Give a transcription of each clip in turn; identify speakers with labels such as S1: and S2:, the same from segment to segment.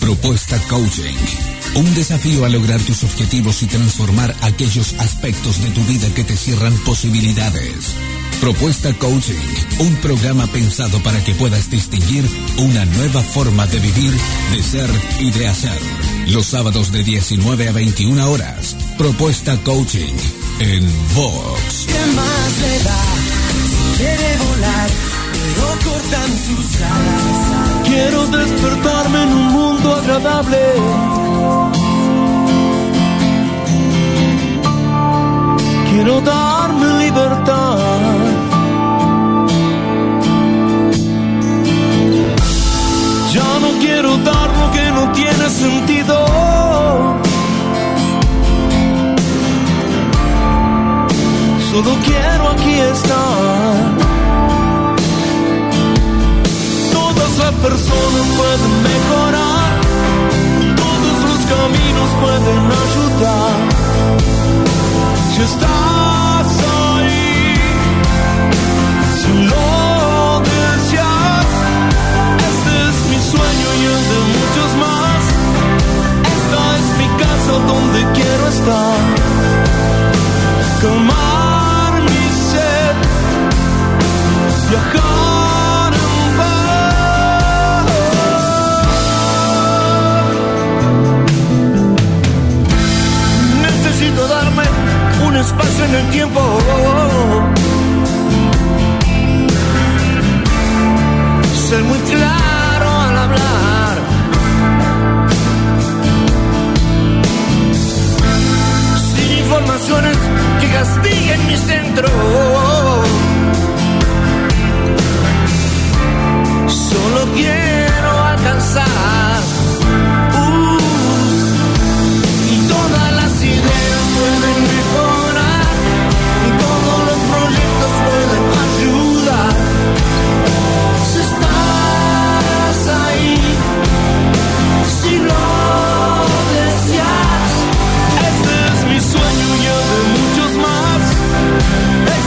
S1: Propuesta Coaching. Un desafío a lograr tus objetivos y transformar aquellos aspectos de tu vida que te cierran posibilidades. Propuesta Coaching, un programa pensado para que puedas distinguir una nueva forma de vivir, de ser y de hacer. Los sábados de 19 a 21 horas. Propuesta Coaching en Vox.
S2: ¿Qué más le da? Quiere volar, pero cortan sus alas.
S3: Quiero despertarme en un mundo agradable. Quiero darme libertad. Ya no quiero dar lo que no tiene sentido. Solo quiero aquí estar. Todas las personas pueden mejorar. Todos los caminos pueden ayudar. Si estás ahí, si lo deseas, este es mi sueño y el de muchos más. Esta es mi casa donde quiero estar. Calmar mi sed, viajar en paz. Necesito darme un espacio en el tiempo. Ser muy claro al hablar. Sin informaciones que castiguen mi centro. Solo quiero alcanzar. Y todas las ideas pueden mejorar. Y todos los proyectos pueden ayudar. Si estás ahí, si lo deseas, este es mi sueño y el de muchos más.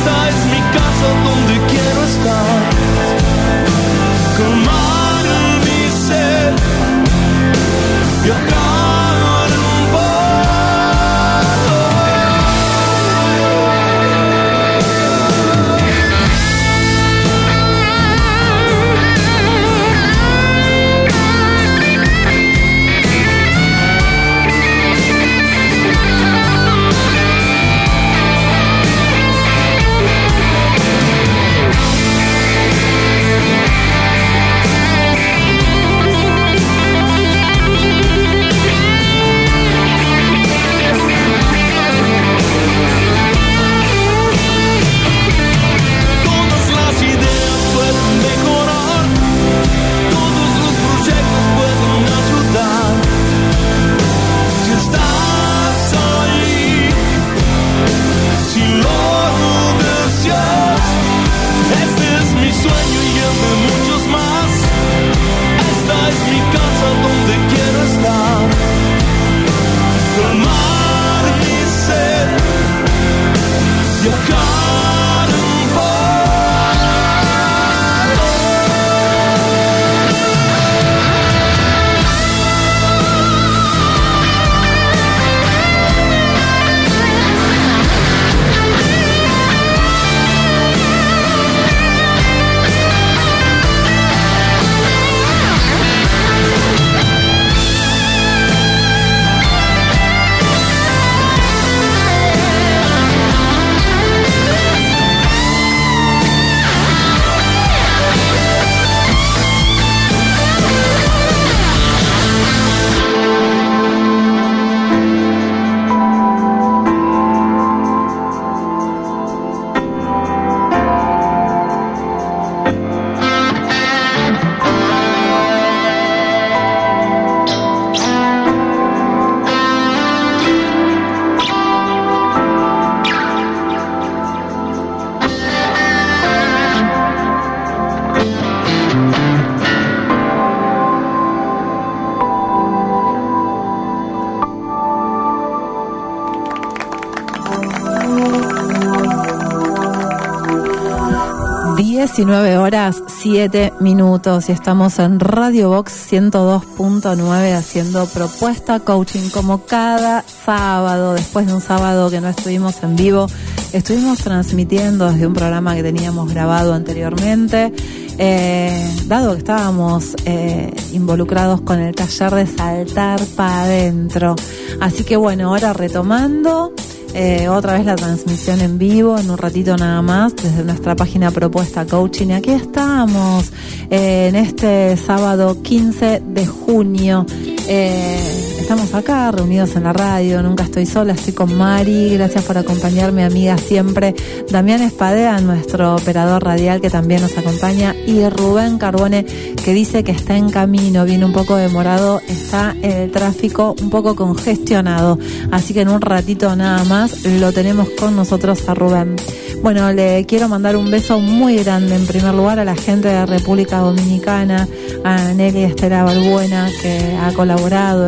S4: 19 horas 7 minutos y estamos en Radio Box 102.9 haciendo Propuesta Coaching como cada sábado. Después de un sábado que no estuvimos en vivo, estuvimos transmitiendo desde un programa que teníamos grabado anteriormente, dado que estábamos involucrados con el taller de saltar para adentro. Así que bueno, ahora retomando otra vez la transmisión en vivo, en un ratito nada más, desde nuestra página Propuesta Coaching. Aquí estamos en este sábado 15 de junio. Estamos acá reunidos en la radio, nunca estoy sola, estoy con Mari, gracias por acompañarme, amiga, siempre. Damián Espadea, nuestro operador radial, que también nos acompaña, y Rubén Carbone, que dice que está en camino, viene un poco demorado, está el tráfico un poco congestionado, así que en un ratito nada más lo tenemos con nosotros a Rubén. Bueno, le quiero mandar un beso muy grande en primer lugar a la gente de República Dominicana, a Nelly Estela Balbuena, que ha colaborado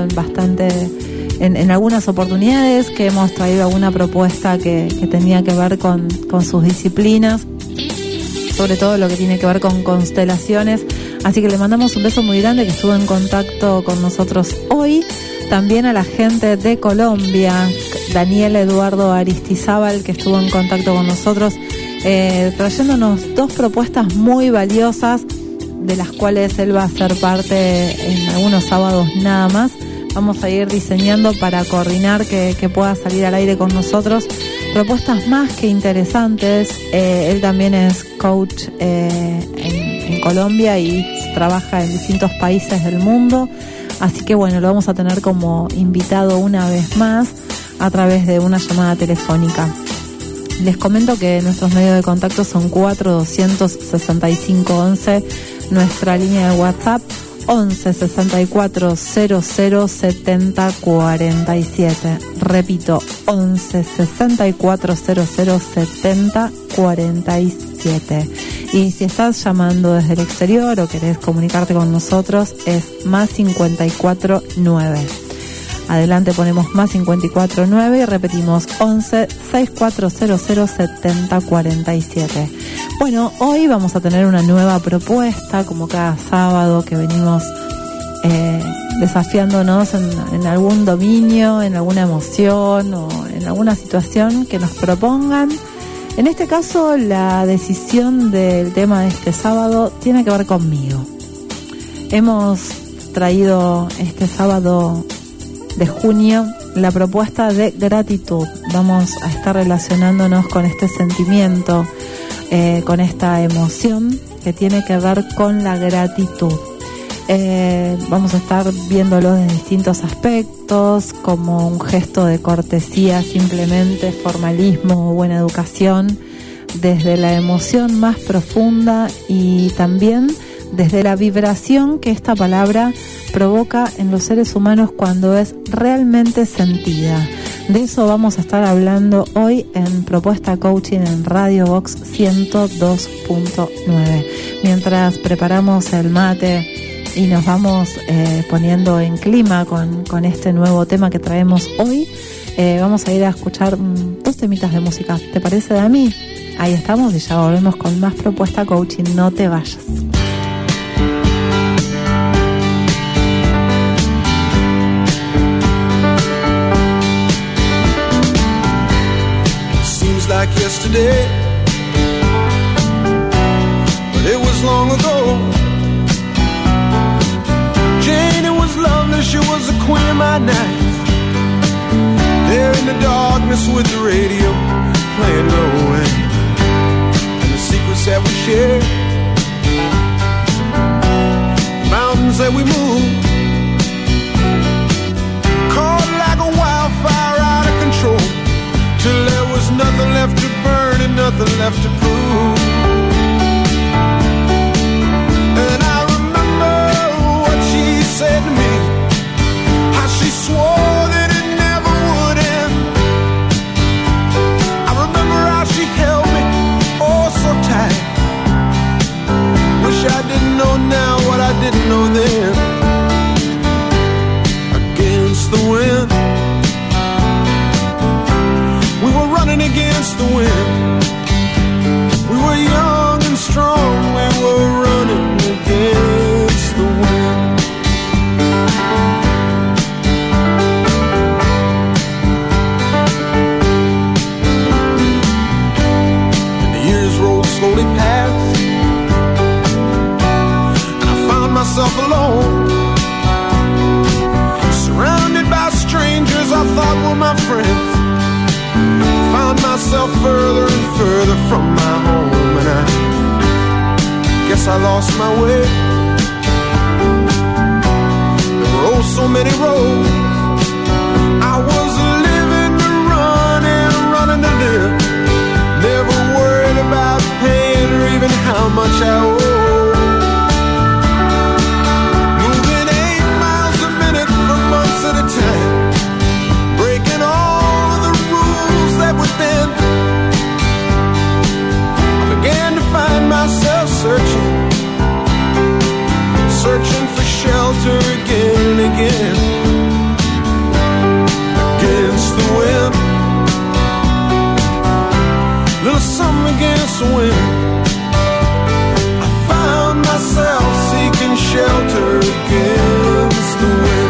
S4: en algunas oportunidades, que hemos traído alguna propuesta que tenía que ver con sus disciplinas, sobre todo lo que tiene que ver con constelaciones. Así que le mandamos un beso muy grande, que estuvo en contacto con nosotros hoy. También a la gente de Colombia, Daniel Eduardo Aristizábal, que estuvo en contacto con nosotros, trayéndonos dos propuestas muy valiosas, de las cuales él va a ser parte en algunos sábados nada más. Vamos a ir diseñando para coordinar que pueda salir al aire con nosotros propuestas más que interesantes. Él también es coach en Colombia y trabaja en distintos países del mundo. Así que bueno, lo vamos a tener como invitado una vez más a través de una llamada telefónica. Les comento que nuestros medios de contacto son 4-265-11, nuestra línea de WhatsApp 11-6400-70-47. Repito, 11-6400-70-47. Y si estás llamando desde el exterior o querés comunicarte con nosotros, es más 549. Adelante ponemos más 549 y repetimos 11-6400-70-47. Bueno, hoy vamos a tener una nueva propuesta, como cada sábado que venimos desafiándonos en algún dominio, en alguna emoción o en alguna situación que nos propongan. En este caso, la decisión del tema de este sábado tiene que ver conmigo. Hemos traído este sábado de junio la propuesta de gratitud. Vamos a estar relacionándonos con este sentimiento, con esta emoción que tiene que ver con la gratitud. Vamos a estar viéndolo desde distintos aspectos, como un gesto de cortesía, simplemente formalismo o buena educación, desde la emoción más profunda y también desde la vibración que esta palabra provoca en los seres humanos cuando es realmente sentida. De eso vamos a estar hablando hoy en Propuesta Coaching en Radio Box 102.9. Mientras preparamos el mate y nos vamos poniendo en clima con este nuevo tema que traemos hoy, vamos a ir a escuchar dos temitas de música. ¿Te parece, Dami? Ahí estamos y ya volvemos con más Propuesta Coaching. No te vayas.
S3: Like yesterday, but it was long ago. Jane, it was lovely, she was the queen of my night. There in the darkness with the radio playing low end, and the secrets that we shared, mountains that we moved, caught like a wildfire out of control, till there was nothing left to burn and nothing left to prove. And I remember what she said to me, how she swore that it never would end. I remember how she held me oh so tight. Wish I didn't know now what I didn't know then. Against the wind, against the wind. We were young and strong, my way. There were oh so many roads. I was living to run and running to live. Never worried about paying or even how much I owe. Moving 8 miles a minute for months at a time, breaking all of the rules that would bend. I began to find myself searching for shelter again and again. Against the wind, little something against the wind. I found myself seeking shelter against the wind.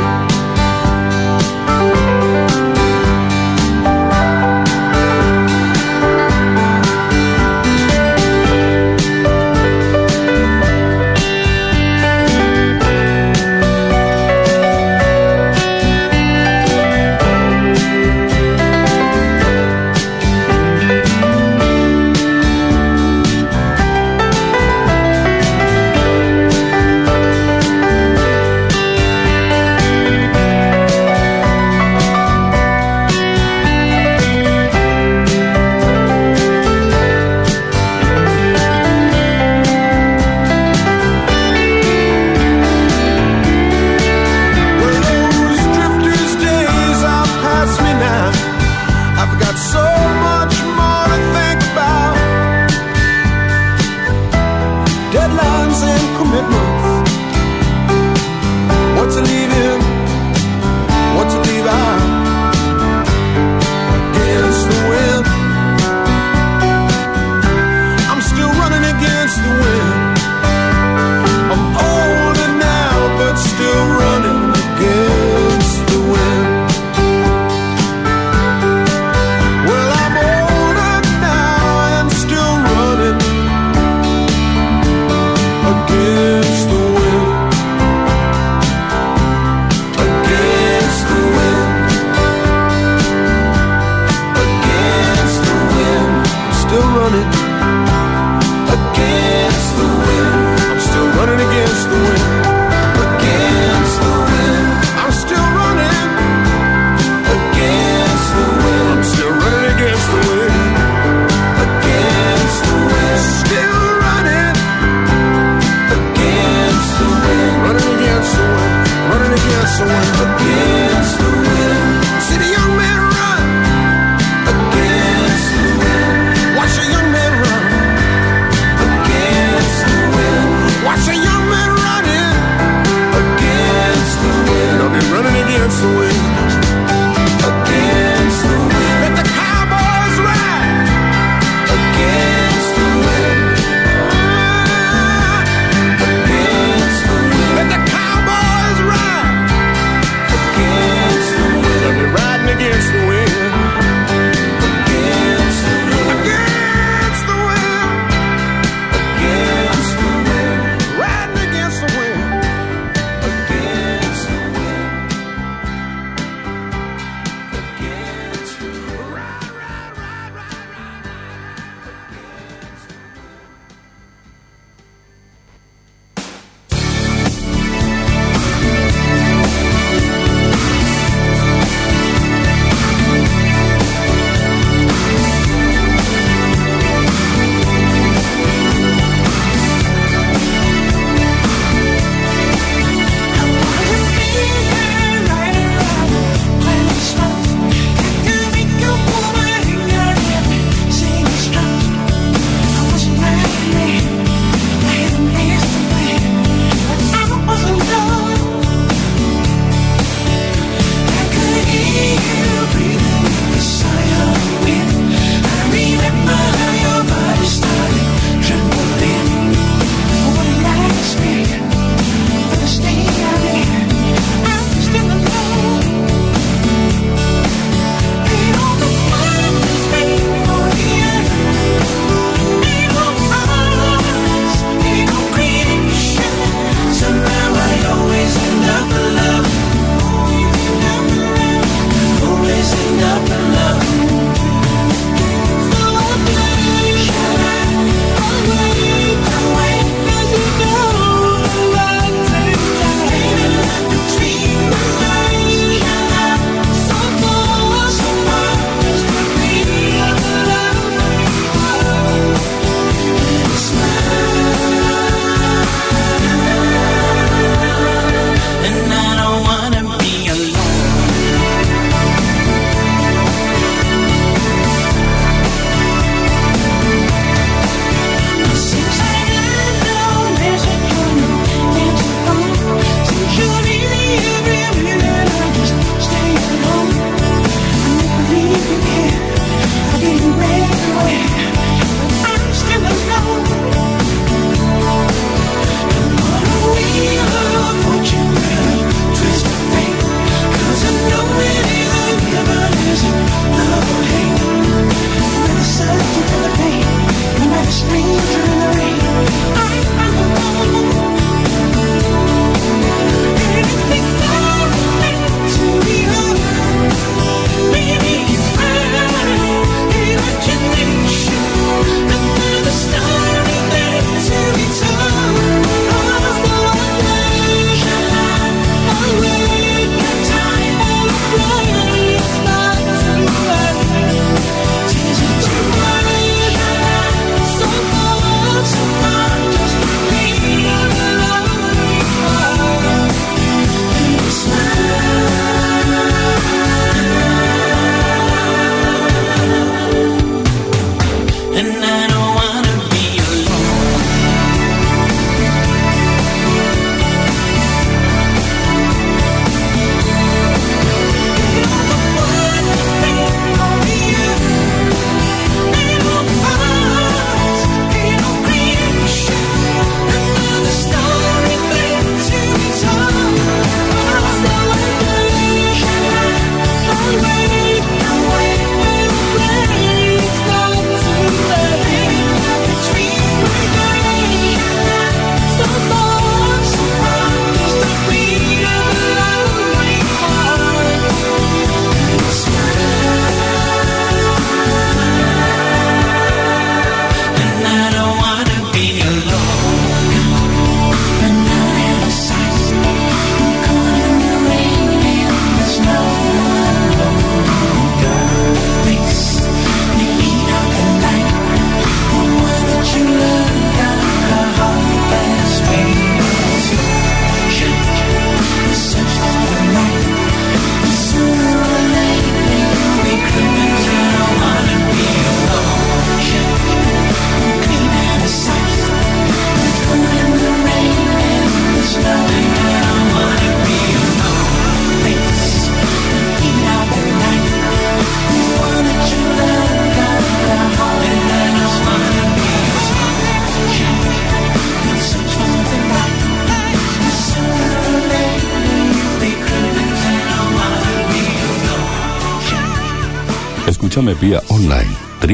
S5: Escúchame vía online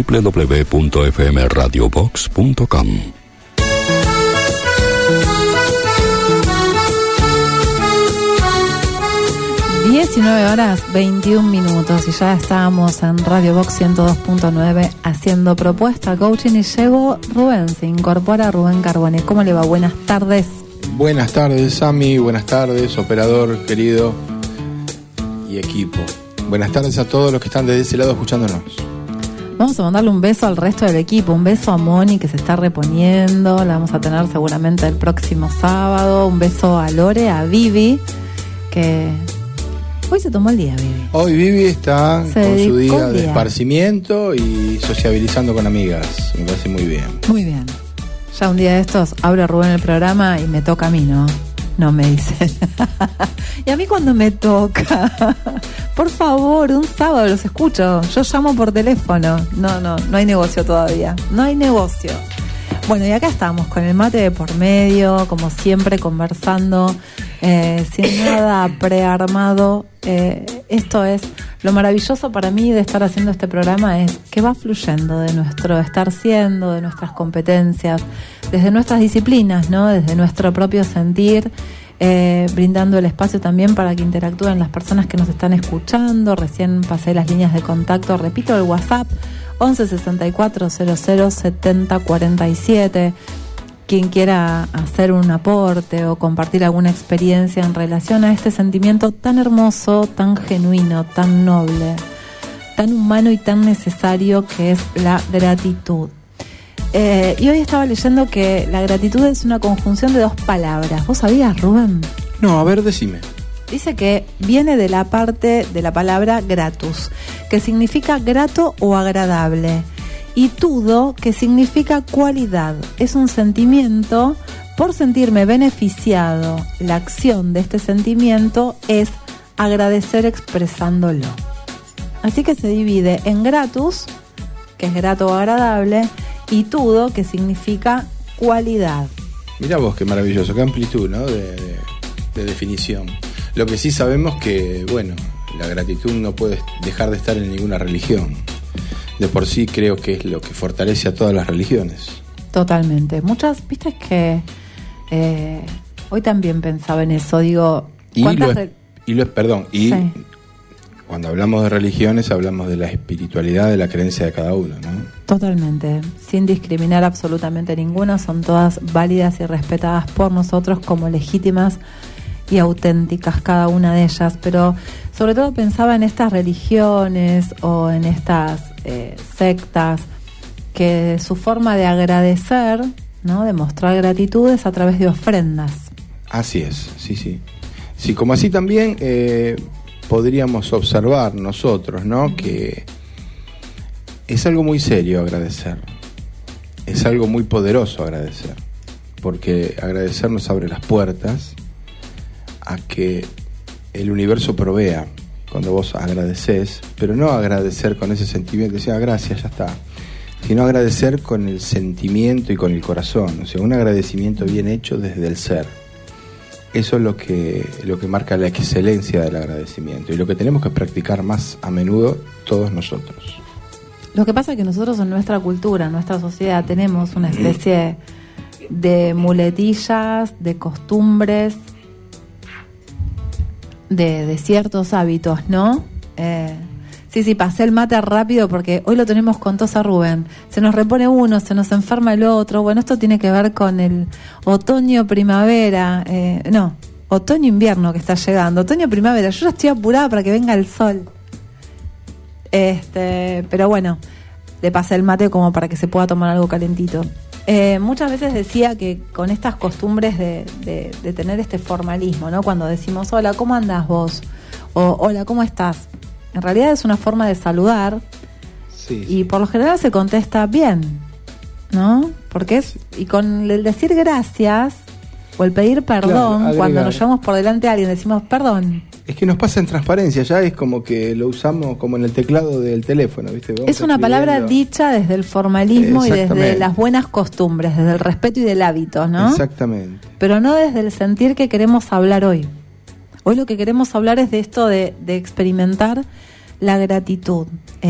S5: www.fmradiobox.com.
S4: 19:21 y ya estábamos en Radio Box 102.9 haciendo propuesta coaching y llegó Rubén, se incorpora Rubén Carbone. ¿Cómo le va? Buenas tardes.
S3: Buenas tardes, Sami, buenas tardes, operador querido y equipo. Buenas tardes a todos los que están desde ese lado escuchándonos.
S4: Vamos a mandarle un beso al resto del equipo, un beso a Moni que se está reponiendo, la vamos a tener seguramente el próximo sábado, un beso a Lore, a Vivi, que hoy se tomó el día, Vivi.
S3: Hoy Vivi está con su día de esparcimiento y sociabilizando con amigas, me parece muy bien.
S4: Muy bien. Ya un día de estos abre Rubén el programa y me toca a mí, ¿no? No, me dice. Y a mí cuando me toca, por favor, un sábado los escucho. Yo llamo por teléfono. No hay negocio todavía. No hay negocio. Bueno, y acá estamos con el mate de por medio, como siempre, conversando, sin nada prearmado. Esto es lo maravilloso para mí de estar haciendo este programa, es que va fluyendo de nuestro estar siendo, de nuestras competencias, desde nuestras disciplinas, ¿no? Desde nuestro propio sentir, brindando el espacio también para que interactúen las personas que nos están escuchando. Recién pasé las líneas de contacto, repito, el WhatsApp 11 64 00 70 47. Quien quiera hacer un aporte o compartir alguna experiencia en relación a este sentimiento tan hermoso, tan genuino, tan noble, tan humano y tan necesario que es la gratitud. Y hoy estaba leyendo que la gratitud es una conjunción de dos palabras. ¿Vos sabías, Rubén?
S3: No, a ver, decime.
S4: Dice que viene de la parte de la palabra gratus, que significa grato o agradable. Y tudo, que significa cualidad. Es un sentimiento, por sentirme beneficiado. La acción de este sentimiento es agradecer expresándolo. Así que se divide en gratus, que es grato o agradable, y tudo, que significa cualidad.
S3: Mirá vos, qué maravilloso, qué amplitud, ¿no? de definición. Lo que sí sabemos que, bueno, la gratitud no puede dejar de estar en ninguna religión. De por sí creo que es lo que fortalece a todas las religiones.
S4: Totalmente. Muchas, viste que hoy también pensaba en eso, digo...
S3: Y sí. Cuando hablamos de religiones hablamos de la espiritualidad, de la creencia de cada uno, ¿no?
S4: Totalmente, sin discriminar absolutamente ninguna, son todas válidas y respetadas por nosotros como legítimas y auténticas cada una de ellas, pero sobre todo pensaba en estas religiones o en estas sectas que su forma de agradecer, ¿no? De mostrar gratitud es a través de ofrendas.
S3: Así es, sí. Sí, como así también podríamos observar nosotros, ¿no? Que es algo muy serio agradecer, es algo muy poderoso agradecer, porque agradecer nos abre las puertas a que el universo provea. Cuando vos agradeces, pero no agradecer con ese sentimiento, decir, gracias, ya está, sino agradecer con el sentimiento y con el corazón, o sea, un agradecimiento bien hecho desde el ser. Eso es lo que marca la excelencia del agradecimiento y lo que tenemos que practicar más a menudo todos nosotros.
S4: Lo que pasa es que nosotros en nuestra cultura, en nuestra sociedad, tenemos una especie de muletillas, de costumbres, de ciertos hábitos, ¿no? Sí, pasé el mate rápido porque hoy lo tenemos con tos a Rubén. Se nos repone uno, se nos enferma el otro. Bueno, esto tiene que ver con el otoño-primavera. Otoño-invierno que está llegando. Otoño-primavera. Yo ya estoy apurada para que venga el sol. Pero bueno, le pasé el mate como para que se pueda tomar algo calentito. Muchas veces decía que con estas costumbres de tener este formalismo, ¿no? Cuando decimos, hola, ¿cómo andás vos? O hola, ¿cómo estás? En realidad es una forma de saludar. Sí. Y por lo general se contesta bien, ¿no? Porque y con el decir gracias o el pedir perdón, claro, cuando nos llevamos por delante a alguien decimos perdón.
S3: Es que nos pasa en transparencia, ya es como que lo usamos como en el teclado del teléfono, ¿viste? Vamos
S4: es una palabra dicha desde el formalismo y desde las buenas costumbres, desde el respeto y del hábito, ¿no?
S3: Exactamente.
S4: Pero no desde el sentir que queremos hablar hoy. Hoy lo que queremos hablar es de esto de experimentar la gratitud.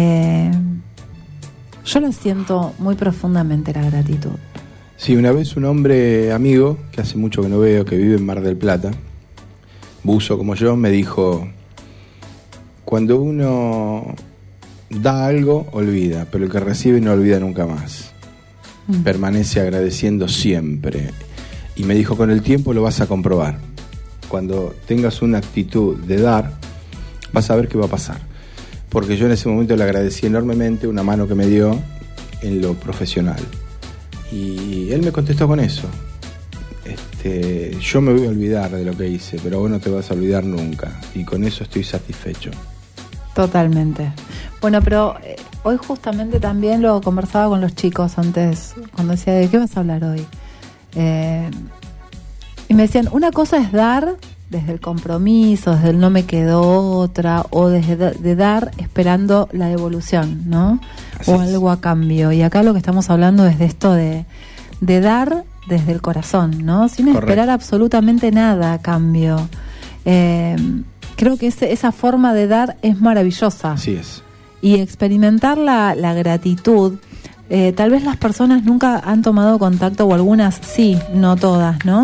S4: Yo lo siento muy profundamente, la gratitud.
S6: Sí, una vez un hombre amigo, que hace mucho que no veo, que vive en Mar del Plata, buzo como yo, me dijo: cuando uno da algo, olvida, pero el que recibe no olvida nunca más. Permanece agradeciendo siempre. Y me dijo: con el tiempo lo vas a comprobar. Cuando tengas una actitud de dar, vas a ver qué va a pasar. Porque yo en ese momento le agradecí enormemente una mano que me dio en lo profesional. Y él me contestó con eso: yo me voy a olvidar de lo que hice, pero vos no te vas a olvidar nunca. Y con eso estoy satisfecho.
S4: Totalmente. Bueno, pero hoy justamente también lo conversaba con los chicos antes, cuando decía: ¿de qué vas a hablar hoy? Y me decían, una cosa es dar desde el compromiso, desde el no me quedó otra, o desde de dar esperando la devolución, ¿no?
S6: Así
S4: o
S6: es.
S4: algo a cambio. Y acá lo que estamos hablando es de esto de dar desde el corazón, ¿no? Sin
S6: Correcto.
S4: esperar absolutamente nada a cambio. Creo que esa forma de dar es maravillosa.
S6: Así es.
S4: Y experimentar la gratitud, tal vez las personas nunca han tomado contacto, o algunas sí, no todas, ¿no?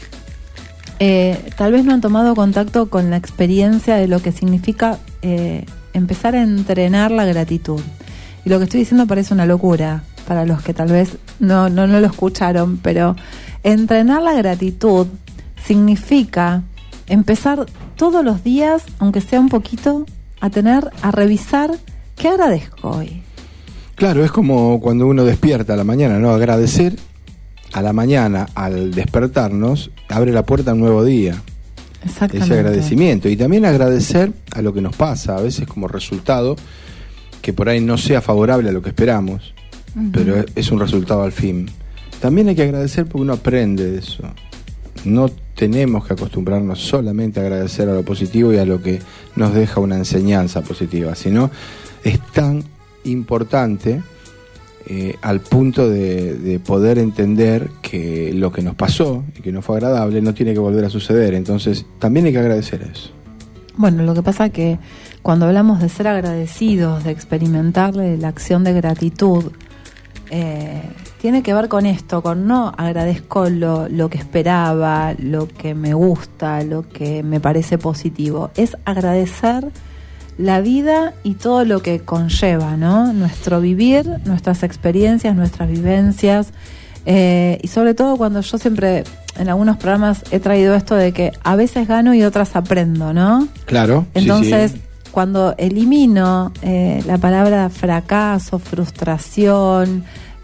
S4: Tal vez no han tomado contacto con la experiencia de lo que significa empezar a entrenar la gratitud. Y lo que estoy diciendo parece una locura para los que tal vez no lo escucharon, pero entrenar la gratitud significa empezar todos los días, aunque sea un poquito, a revisar qué agradezco hoy.
S6: Claro, es como cuando uno despierta a la mañana, ¿no? Agradecer a la mañana, al despertarnos, abre la puerta a un nuevo día.
S4: Exactamente.
S6: Ese agradecimiento. Y también agradecer a lo que nos pasa, a veces como resultado, que por ahí no sea favorable a lo que esperamos, pero es un resultado al fin. También hay que agradecer porque uno aprende de eso. No tenemos que acostumbrarnos solamente a agradecer a lo positivo y a lo que nos deja una enseñanza positiva, sino es tan importante al punto de poder entender que lo que nos pasó y que no fue agradable no tiene que volver a suceder. Entonces también hay que agradecer eso.
S4: Bueno, lo que pasa que cuando hablamos de ser agradecidos, de experimentar la acción de gratitud, tiene que ver con esto, con no agradezco lo que esperaba, lo que me gusta, lo que me parece positivo. Es agradecer la vida y todo lo que conlleva, ¿no? Nuestro vivir, nuestras experiencias, nuestras vivencias, y sobre todo cuando yo siempre en algunos programas he traído esto de que a veces gano y otras aprendo, ¿no?
S6: Claro.
S4: Entonces,
S6: sí.
S4: Cuando elimino la palabra fracaso, frustración,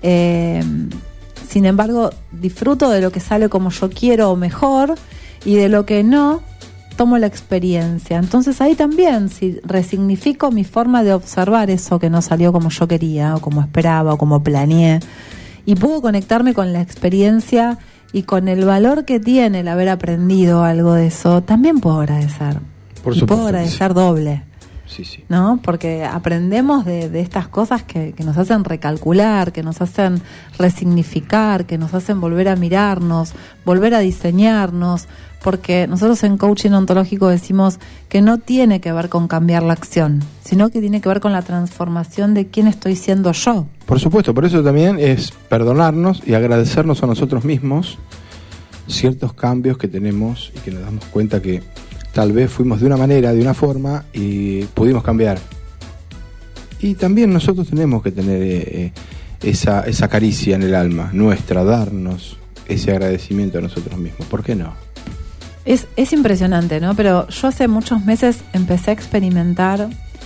S4: sin embargo, disfruto de lo que sale como yo quiero o mejor, y de lo que no, tomo la experiencia. Entonces ahí también, si resignifico mi forma de observar eso que no salió como yo quería, o como esperaba, o como planeé, y puedo conectarme con la experiencia y con el valor que tiene el haber aprendido algo de eso, también puedo agradecer.
S6: Por
S4: y
S6: supuesto,
S4: puedo agradecer doble.
S6: Sí.
S4: ¿No? Porque aprendemos de estas cosas que nos hacen recalcular, que nos hacen resignificar, que nos hacen volver a mirarnos, volver a diseñarnos, porque nosotros en coaching ontológico decimos que no tiene que ver con cambiar la acción, sino que tiene que ver con la transformación de quién estoy siendo yo.
S6: Por supuesto, por eso también es perdonarnos y agradecernos a nosotros mismos ciertos cambios que tenemos y que nos damos cuenta que tal vez fuimos de una manera, de una forma, y pudimos cambiar. Y también nosotros tenemos que tener esa caricia en el alma nuestra, darnos ese agradecimiento a nosotros mismos. ¿Por qué no?
S4: Es impresionante, ¿no? Pero yo hace muchos meses empecé a experimentar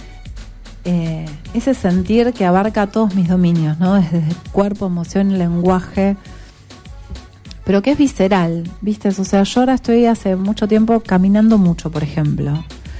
S4: ese sentir que abarca todos mis dominios, ¿no? Desde el cuerpo, emoción y lenguaje, pero que es visceral, ¿viste? O sea, yo ahora estoy hace mucho tiempo caminando mucho, por ejemplo.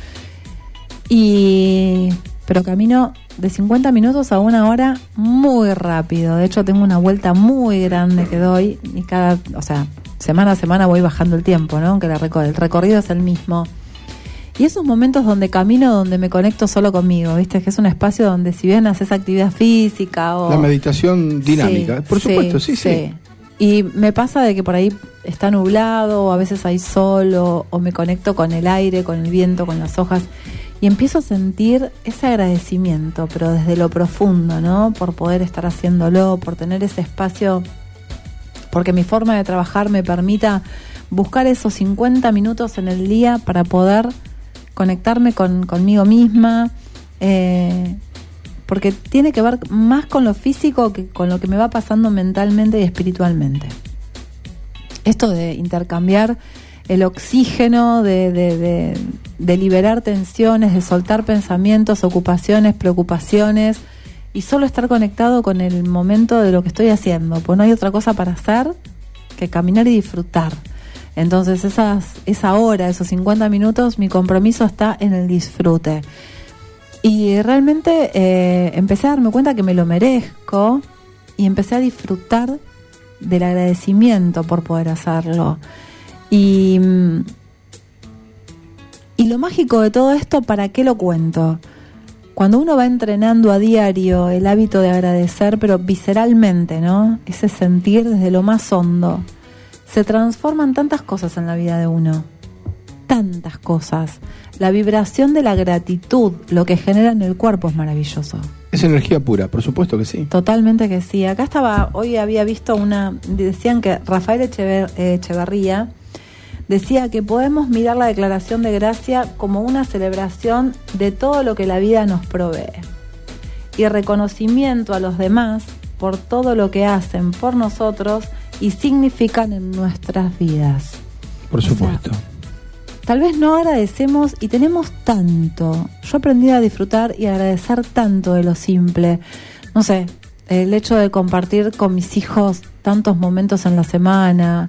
S4: Pero camino de 50 minutos a 1 hora muy rápido. De hecho, tengo una vuelta muy grande que doy y semana a semana voy bajando el tiempo, ¿no? Aunque el recorrido es el mismo. Y esos momentos donde camino, donde me conecto solo conmigo, ¿viste? Que es un espacio donde si bien haces actividad física o...
S6: La meditación dinámica, por supuesto, sí.
S4: Y me pasa de que por ahí está nublado, o a veces hay sol, o me conecto con el aire, con el viento, con las hojas. y empiezo a sentir ese agradecimiento, pero desde lo profundo, ¿no? Por poder estar haciéndolo, por tener ese espacio, porque mi forma de trabajar me permita buscar esos 50 minutos en el día para poder conectarme conmigo misma, porque tiene que ver más con lo físico que con lo que me va pasando mentalmente y espiritualmente. Esto de intercambiar el oxígeno, de liberar tensiones, de soltar pensamientos, ocupaciones, preocupaciones, y solo estar conectado con el momento de lo que estoy haciendo, pues no hay otra cosa para hacer que caminar y disfrutar. Entonces esa hora, esos 50 minutos, mi compromiso está en el disfrute. Y realmente empecé a darme cuenta que me lo merezco y empecé a disfrutar del agradecimiento por poder hacerlo. Y lo mágico de todo esto, ¿para qué lo cuento? Cuando uno va entrenando a diario el hábito de agradecer, pero visceralmente, ¿no? Ese sentir desde lo más hondo, se transforman tantas cosas en la vida de uno. Tantas cosas. La vibración de la gratitud, lo que genera en el cuerpo, es maravilloso.
S6: Es energía pura, por supuesto que sí.
S4: Totalmente que sí. Acá hoy había visto decían que Rafael Echeverría decía que podemos mirar la declaración de gracia como una celebración de todo lo que la vida nos provee y reconocimiento a los demás por todo lo que hacen por nosotros y significan en nuestras vidas.
S6: Por supuesto.
S4: O sea, tal vez no agradecemos y tenemos tanto. Yo aprendí a disfrutar y agradecer tanto de lo simple. No sé, el hecho de compartir con mis hijos tantos momentos en la semana,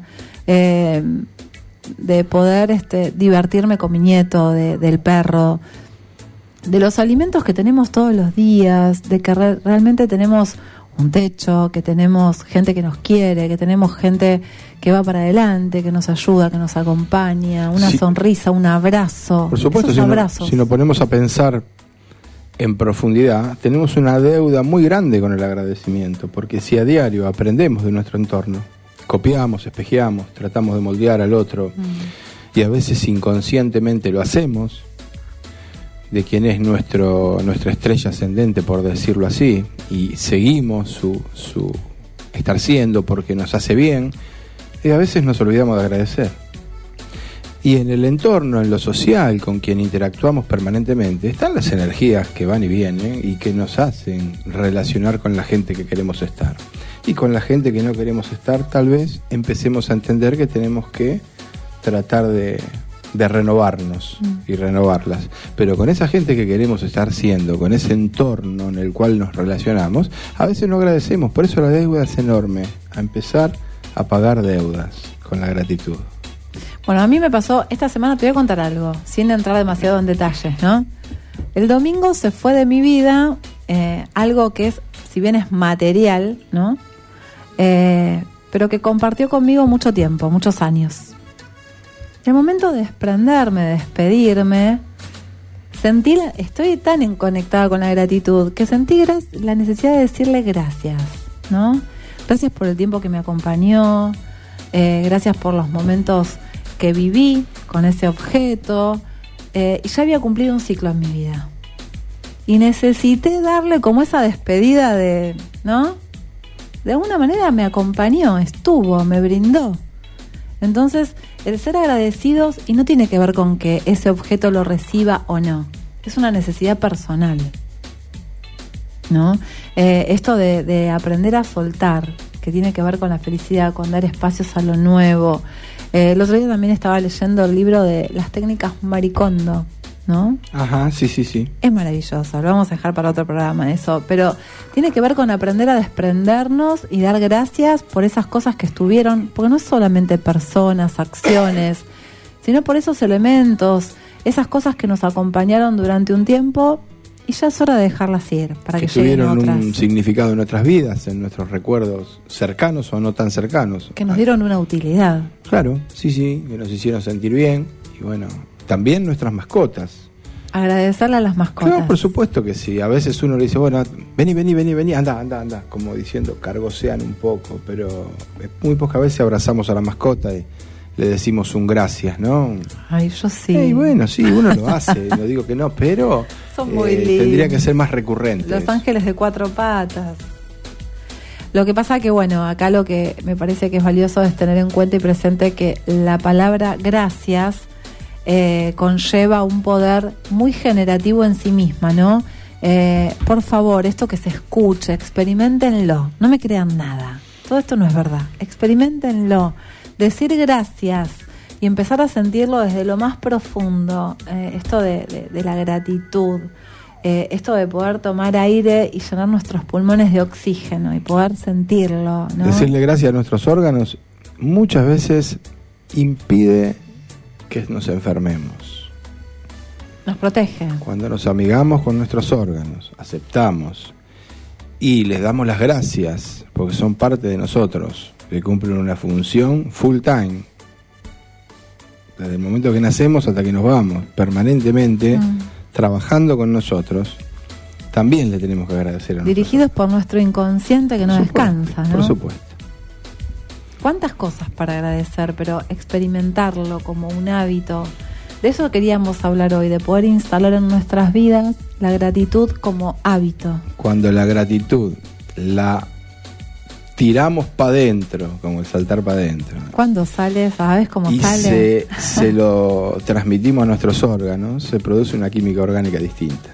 S4: de poder divertirme con mi nieto, del perro, de los alimentos que tenemos todos los días, de que realmente tenemos un techo, que tenemos gente que nos quiere, que tenemos gente que va para adelante, que nos ayuda, que nos acompaña, una sonrisa, un abrazo.
S6: Por supuesto, si nos ponemos a pensar en profundidad, tenemos una deuda muy grande con el agradecimiento, porque si a diario aprendemos de nuestro entorno, copiamos, espejeamos, tratamos de moldear al otro, y a veces inconscientemente lo hacemos, de quien es nuestra estrella ascendente, por decirlo así, y seguimos su estar siendo porque nos hace bien, y a veces nos olvidamos de agradecer. Y en el entorno, en lo social, con quien interactuamos permanentemente, están las energías que van y vienen y que nos hacen relacionar con la gente que queremos estar. Y con la gente que no queremos estar, tal vez empecemos a entender que tenemos que tratar de renovarnos y renovarlas. Pero con esa gente que queremos estar siendo, con ese entorno en el cual nos relacionamos, a veces no agradecemos. Por eso la deuda es enorme, a empezar a pagar deudas con la gratitud.
S4: Bueno, a mí me pasó, esta semana te voy a contar algo, sin entrar demasiado en detalles, ¿no? El domingo se fue de mi vida algo que es, si bien es material, ¿no? Pero que compartió conmigo mucho tiempo, muchos años. El momento de desprenderme, de despedirme, estoy tan conectada con la gratitud que sentí la necesidad de decirle gracias, ¿no? Gracias por el tiempo que me acompañó, gracias por los momentos que viví con ese objeto, y ya había cumplido un ciclo en mi vida. Y necesité darle como esa despedida ¿no? De alguna manera me acompañó, estuvo, me brindó. Entonces, el ser agradecidos, y no tiene que ver con que ese objeto lo reciba o no, es una necesidad personal, ¿no? Esto de aprender a soltar, que tiene que ver con la felicidad, con dar espacios a lo nuevo. El otro día también estaba leyendo el libro de las técnicas Marie Kondo, ¿no?
S6: Ajá, sí.
S4: Es maravilloso, lo vamos a dejar para otro programa eso, pero tiene que ver con aprender a desprendernos y dar gracias por esas cosas que estuvieron, porque no es solamente personas, acciones, sino por esos elementos, esas cosas que nos acompañaron durante un tiempo, y ya es hora de dejarlas ir para que lleguen otras.
S6: Tuvieron un significado en nuestras vidas, en nuestros recuerdos cercanos o no tan cercanos.
S4: Que nos dieron una utilidad.
S6: Claro, sí, que nos hicieron sentir bien, y bueno, también nuestras mascotas.
S4: Agradecerle a las mascotas.
S6: Claro, por supuesto que sí. A veces uno le dice, bueno, vení, anda, como diciendo, cargosean un poco, pero muy pocas veces abrazamos a la mascota y le decimos un gracias, ¿no?
S4: Ay, yo sí.
S6: Y bueno, sí, uno lo hace, no digo que no, pero
S4: Son muy lindos.
S6: tendría que ser más recurrente.
S4: Los ángeles de 4 patas. Lo que pasa que, bueno, acá lo que me parece que es valioso es tener en cuenta y presente que la palabra gracias conlleva un poder muy generativo en sí misma, ¿no? Por favor, esto que se escuche, experiméntenlo, no me crean nada. Todo esto no es verdad. Experiméntenlo. Decir gracias y empezar a sentirlo desde lo más profundo, esto de la gratitud, esto de poder tomar aire y llenar nuestros pulmones de oxígeno y poder sentirlo, ¿no?
S6: Decirle gracias a nuestros órganos muchas veces impide que nos enfermemos.
S4: Nos protege.
S6: Cuando nos amigamos con nuestros órganos, aceptamos y les damos las gracias porque son parte de nosotros, que cumplen una función full time, desde el momento que nacemos hasta que nos vamos, permanentemente trabajando con nosotros, también le tenemos que agradecer a nosotros.
S4: Dirigidos por nuestro inconsciente que no descansa, ¿no?
S6: Por supuesto.
S4: Cuántas cosas para agradecer, pero experimentarlo como un hábito. De eso queríamos hablar hoy, de poder instalar en nuestras vidas la gratitud como hábito.
S6: Cuando la gratitud la tiramos para adentro, como el saltar para adentro.
S4: Cuando sale, ¿sabes cómo
S6: y
S4: sale?
S6: se lo transmitimos a nuestros órganos, se produce una química orgánica distinta.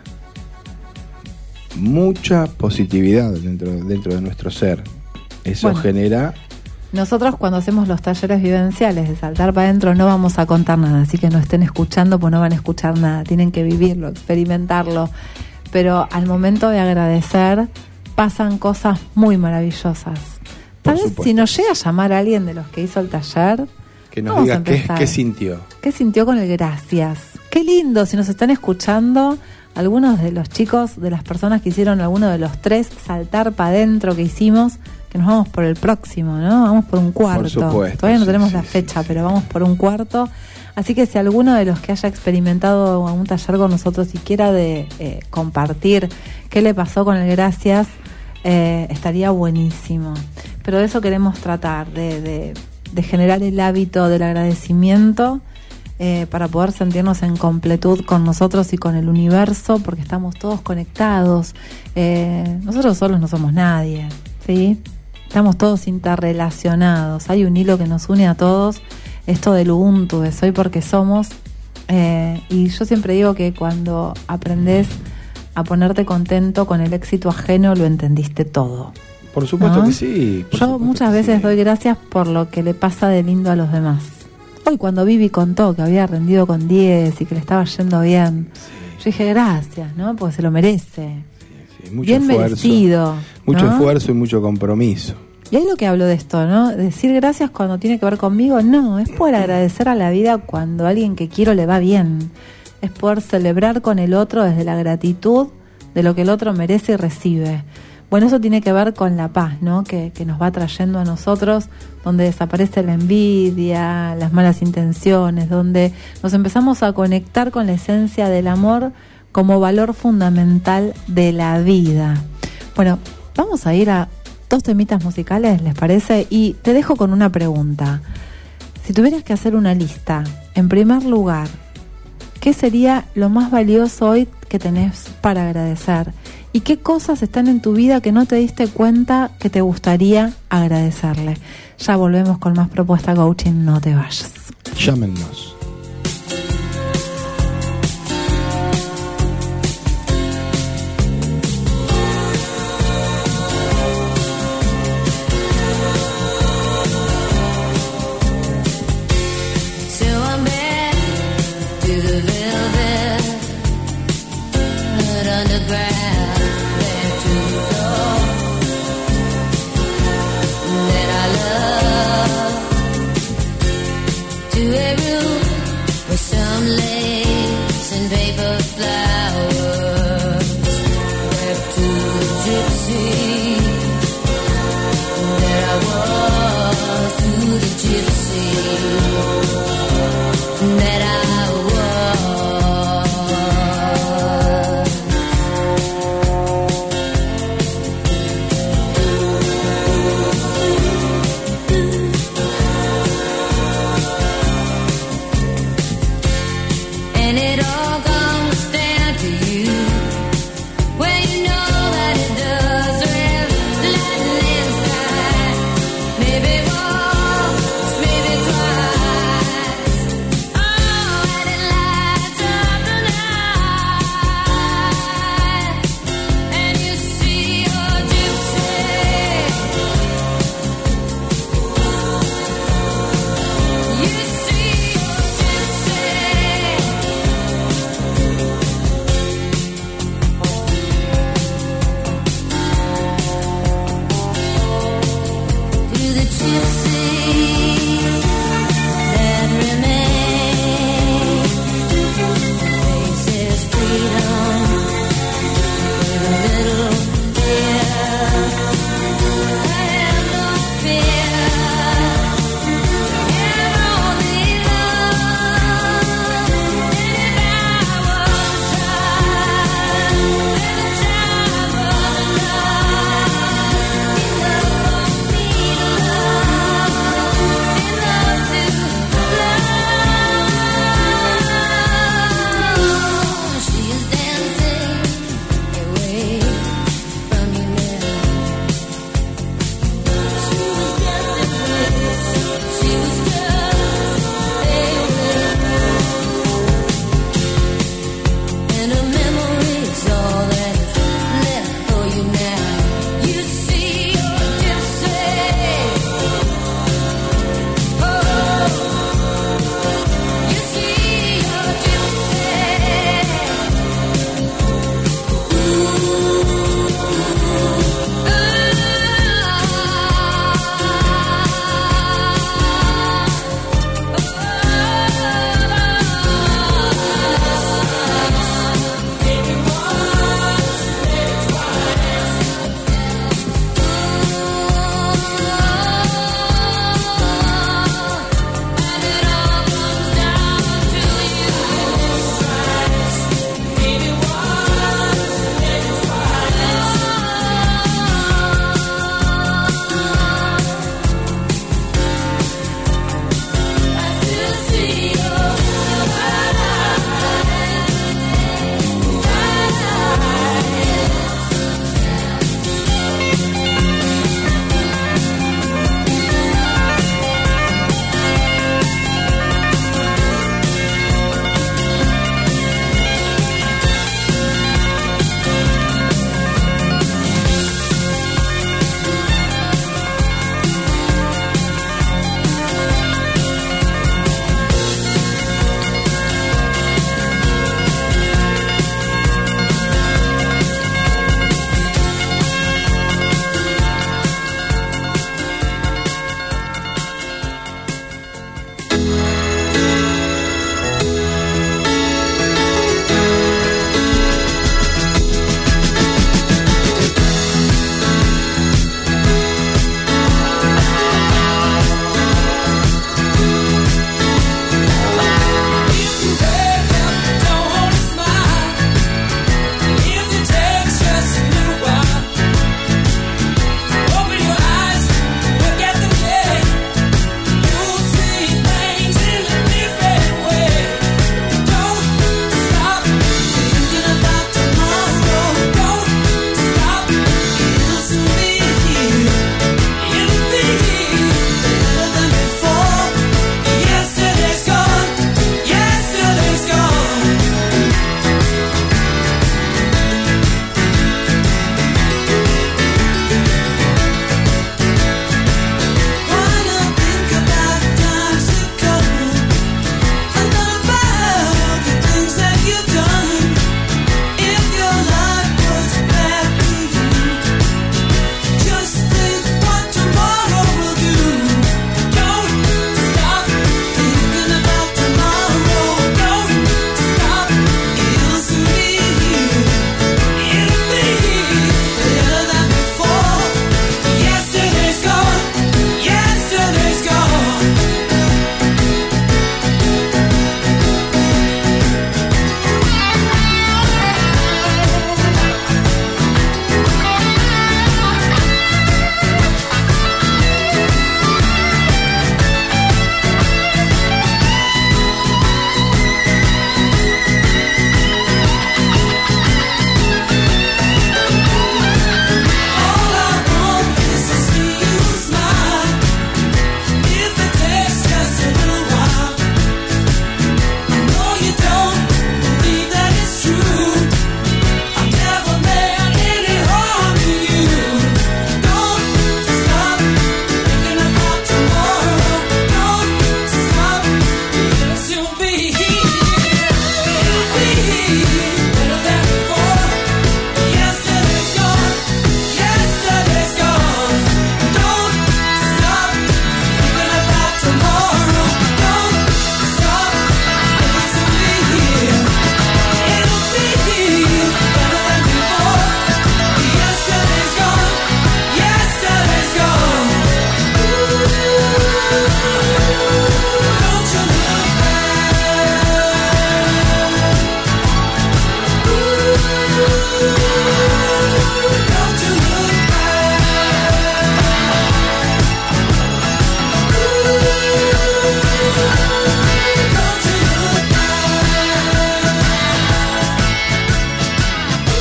S6: Mucha positividad dentro de nuestro ser. Eso genera...
S4: Nosotros cuando hacemos los talleres vivenciales de saltar para adentro no vamos a contar nada, así que no estén escuchando, pues no van a escuchar nada, tienen que vivirlo, experimentarlo. Pero al momento de agradecer pasan cosas muy maravillosas. Tal vez si nos llega a llamar a alguien de los que hizo el taller,
S6: que nos diga qué sintió.
S4: ¿Qué sintió con el gracias? Qué lindo, si nos están escuchando algunos de los chicos, de las personas que hicieron alguno de los 3 saltar para adentro que hicimos, que nos vamos por el próximo, ¿no? Vamos por un cuarto.
S6: Por supuesto,
S4: todavía no tenemos la fecha, pero vamos por un cuarto. Así que si alguno de los que haya experimentado un taller con nosotros y quiera compartir qué le pasó con el gracias, estaría buenísimo. Pero de eso queremos tratar, de generar el hábito del agradecimiento para poder sentirnos en completud con nosotros y con el universo, porque estamos todos conectados. Nosotros solos no somos nadie, ¿sí? Estamos todos interrelacionados. Hay un hilo que nos une a todos, esto del Ubuntu, de soy porque somos. Y yo siempre digo que cuando aprendes a ponerte contento con el éxito ajeno, lo entendiste todo.
S6: Por supuesto, ¿no? Que sí.
S4: Yo muchas veces doy gracias por lo que le pasa de lindo a los demás. Hoy cuando Vivi contó que había rendido con 10 y que le estaba yendo bien, yo dije gracias, ¿no? Porque se lo merece.
S6: Mucho
S4: bien
S6: esfuerzo,
S4: merecido.
S6: Mucho
S4: ¿no?
S6: esfuerzo y mucho compromiso.
S4: Y ahí lo que hablo de esto, ¿no? Decir gracias cuando tiene que ver conmigo, no, es poder agradecer a la vida cuando a alguien que quiero le va bien. Es poder celebrar con el otro desde la gratitud de lo que el otro merece y recibe. Bueno, eso tiene que ver con la paz, ¿no? Que nos va trayendo a nosotros, donde desaparece la envidia, las malas intenciones, donde nos empezamos a conectar con la esencia del amor como valor fundamental de la vida. Bueno, vamos a ir a 2 temitas musicales, ¿les parece? Y te dejo con una pregunta. Si tuvieras que hacer una lista, en primer lugar, ¿qué sería lo más valioso hoy que tenés para agradecer? ¿Y qué cosas están en tu vida que no te diste cuenta que te gustaría agradecerle? Ya volvemos con más Propuesta Coaching, no te vayas.
S6: Llámenos.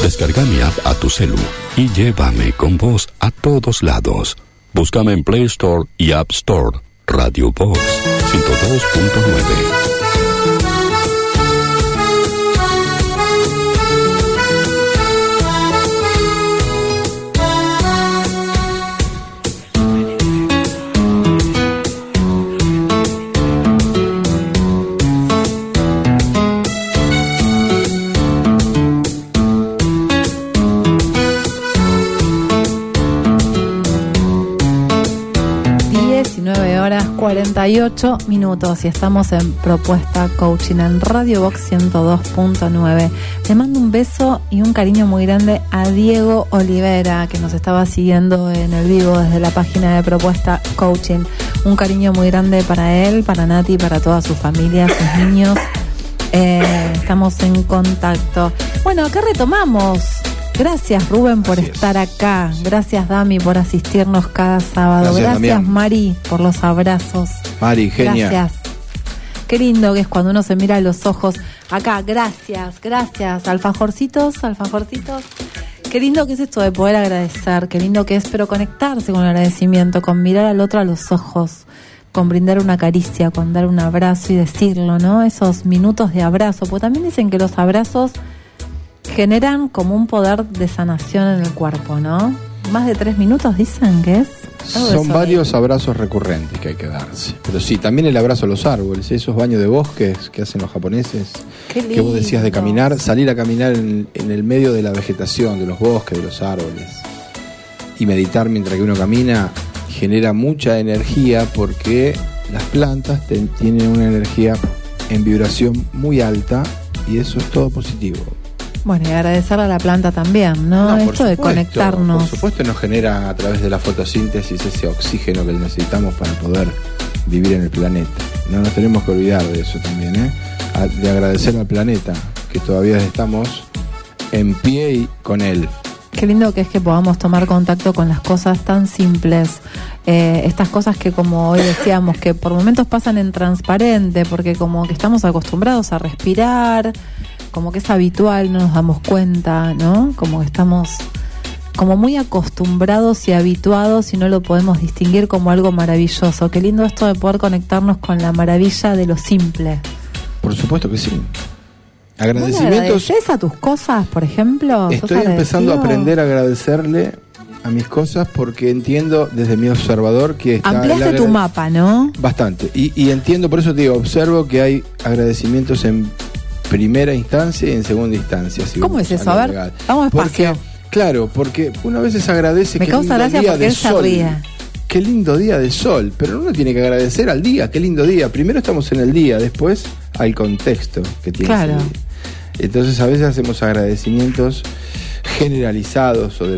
S5: Descarga mi app a tu celu y llévame con vos a todos lados. Búscame en Play Store y App Store. Radio Box 102.9.
S4: Horas 48 minutos y estamos en Propuesta Coaching en Radio Box 102.9. Le mando un beso y un cariño muy grande a Diego Olivera, que nos estaba siguiendo en el vivo desde la página de Propuesta Coaching. Un cariño muy grande para él, para Nati, para toda su familia, sus niños. Estamos en contacto. Bueno, acá retomamos. Gracias, Rubén, por estar acá. Gracias, Dami, por asistirnos cada sábado. Gracias, Mari, por los abrazos.
S6: Mari, genia.
S4: Gracias. Qué lindo que es cuando uno se mira a los ojos. Acá, gracias. Alfajorcitos. Qué lindo que es esto de poder agradecer. Qué lindo que es, pero conectarse con el agradecimiento, con mirar al otro a los ojos, con brindar una caricia, con dar un abrazo y decirlo, ¿no? Esos minutos de abrazo. Porque también dicen que los abrazos generan como un poder de sanación en el cuerpo, ¿no? Más de 3 minutos dicen que es.
S6: Son varios abrazos recurrentes que hay que darse. Pero sí, también el abrazo a los árboles, esos baños de bosques que hacen los japoneses.
S4: Qué lindo.
S6: Que vos decías de caminar, salir a caminar en el medio de la vegetación, de los bosques, de los árboles. Y meditar mientras que uno camina genera mucha energía porque las plantas tienen una energía en vibración muy alta y eso es todo positivo.
S4: Bueno, y agradecerle a la planta también, ¿no? Esto de conectarnos.
S6: Por supuesto nos genera a través de la fotosíntesis ese oxígeno que necesitamos para poder vivir en el planeta. No nos tenemos que olvidar de eso también, ¿eh? De agradecer al planeta, que todavía estamos en pie y con él.
S4: Qué lindo que es que podamos tomar contacto con las cosas tan simples, estas cosas que, como hoy decíamos, que por momentos pasan en transparente, porque como que estamos acostumbrados a respirar, como que es habitual, no nos damos cuenta, ¿no? Como que estamos como muy acostumbrados y habituados y no lo podemos distinguir como algo maravilloso. Qué lindo esto de poder conectarnos con la maravilla de lo simple.
S6: Por supuesto que sí. Agradecimientos.
S4: ¿Agradeces a tus cosas, por ejemplo?
S6: Estoy empezando a aprender a agradecerle a mis cosas porque entiendo desde mi observador que está...
S4: Ampliaste tu mapa, ¿no?
S6: Bastante. Y entiendo, por eso te digo, observo que hay agradecimientos en primera instancia y en segunda instancia. Si
S4: ¿cómo es eso? A ver, vamos despacio.
S6: Claro, porque uno a veces agradece que
S4: causa gracia porque él se ríe.
S6: Qué lindo día de sol, pero uno tiene que agradecer al día, qué lindo día. Primero estamos en el día, después al contexto que tiene ese día. Entonces a veces hacemos agradecimientos generalizados o de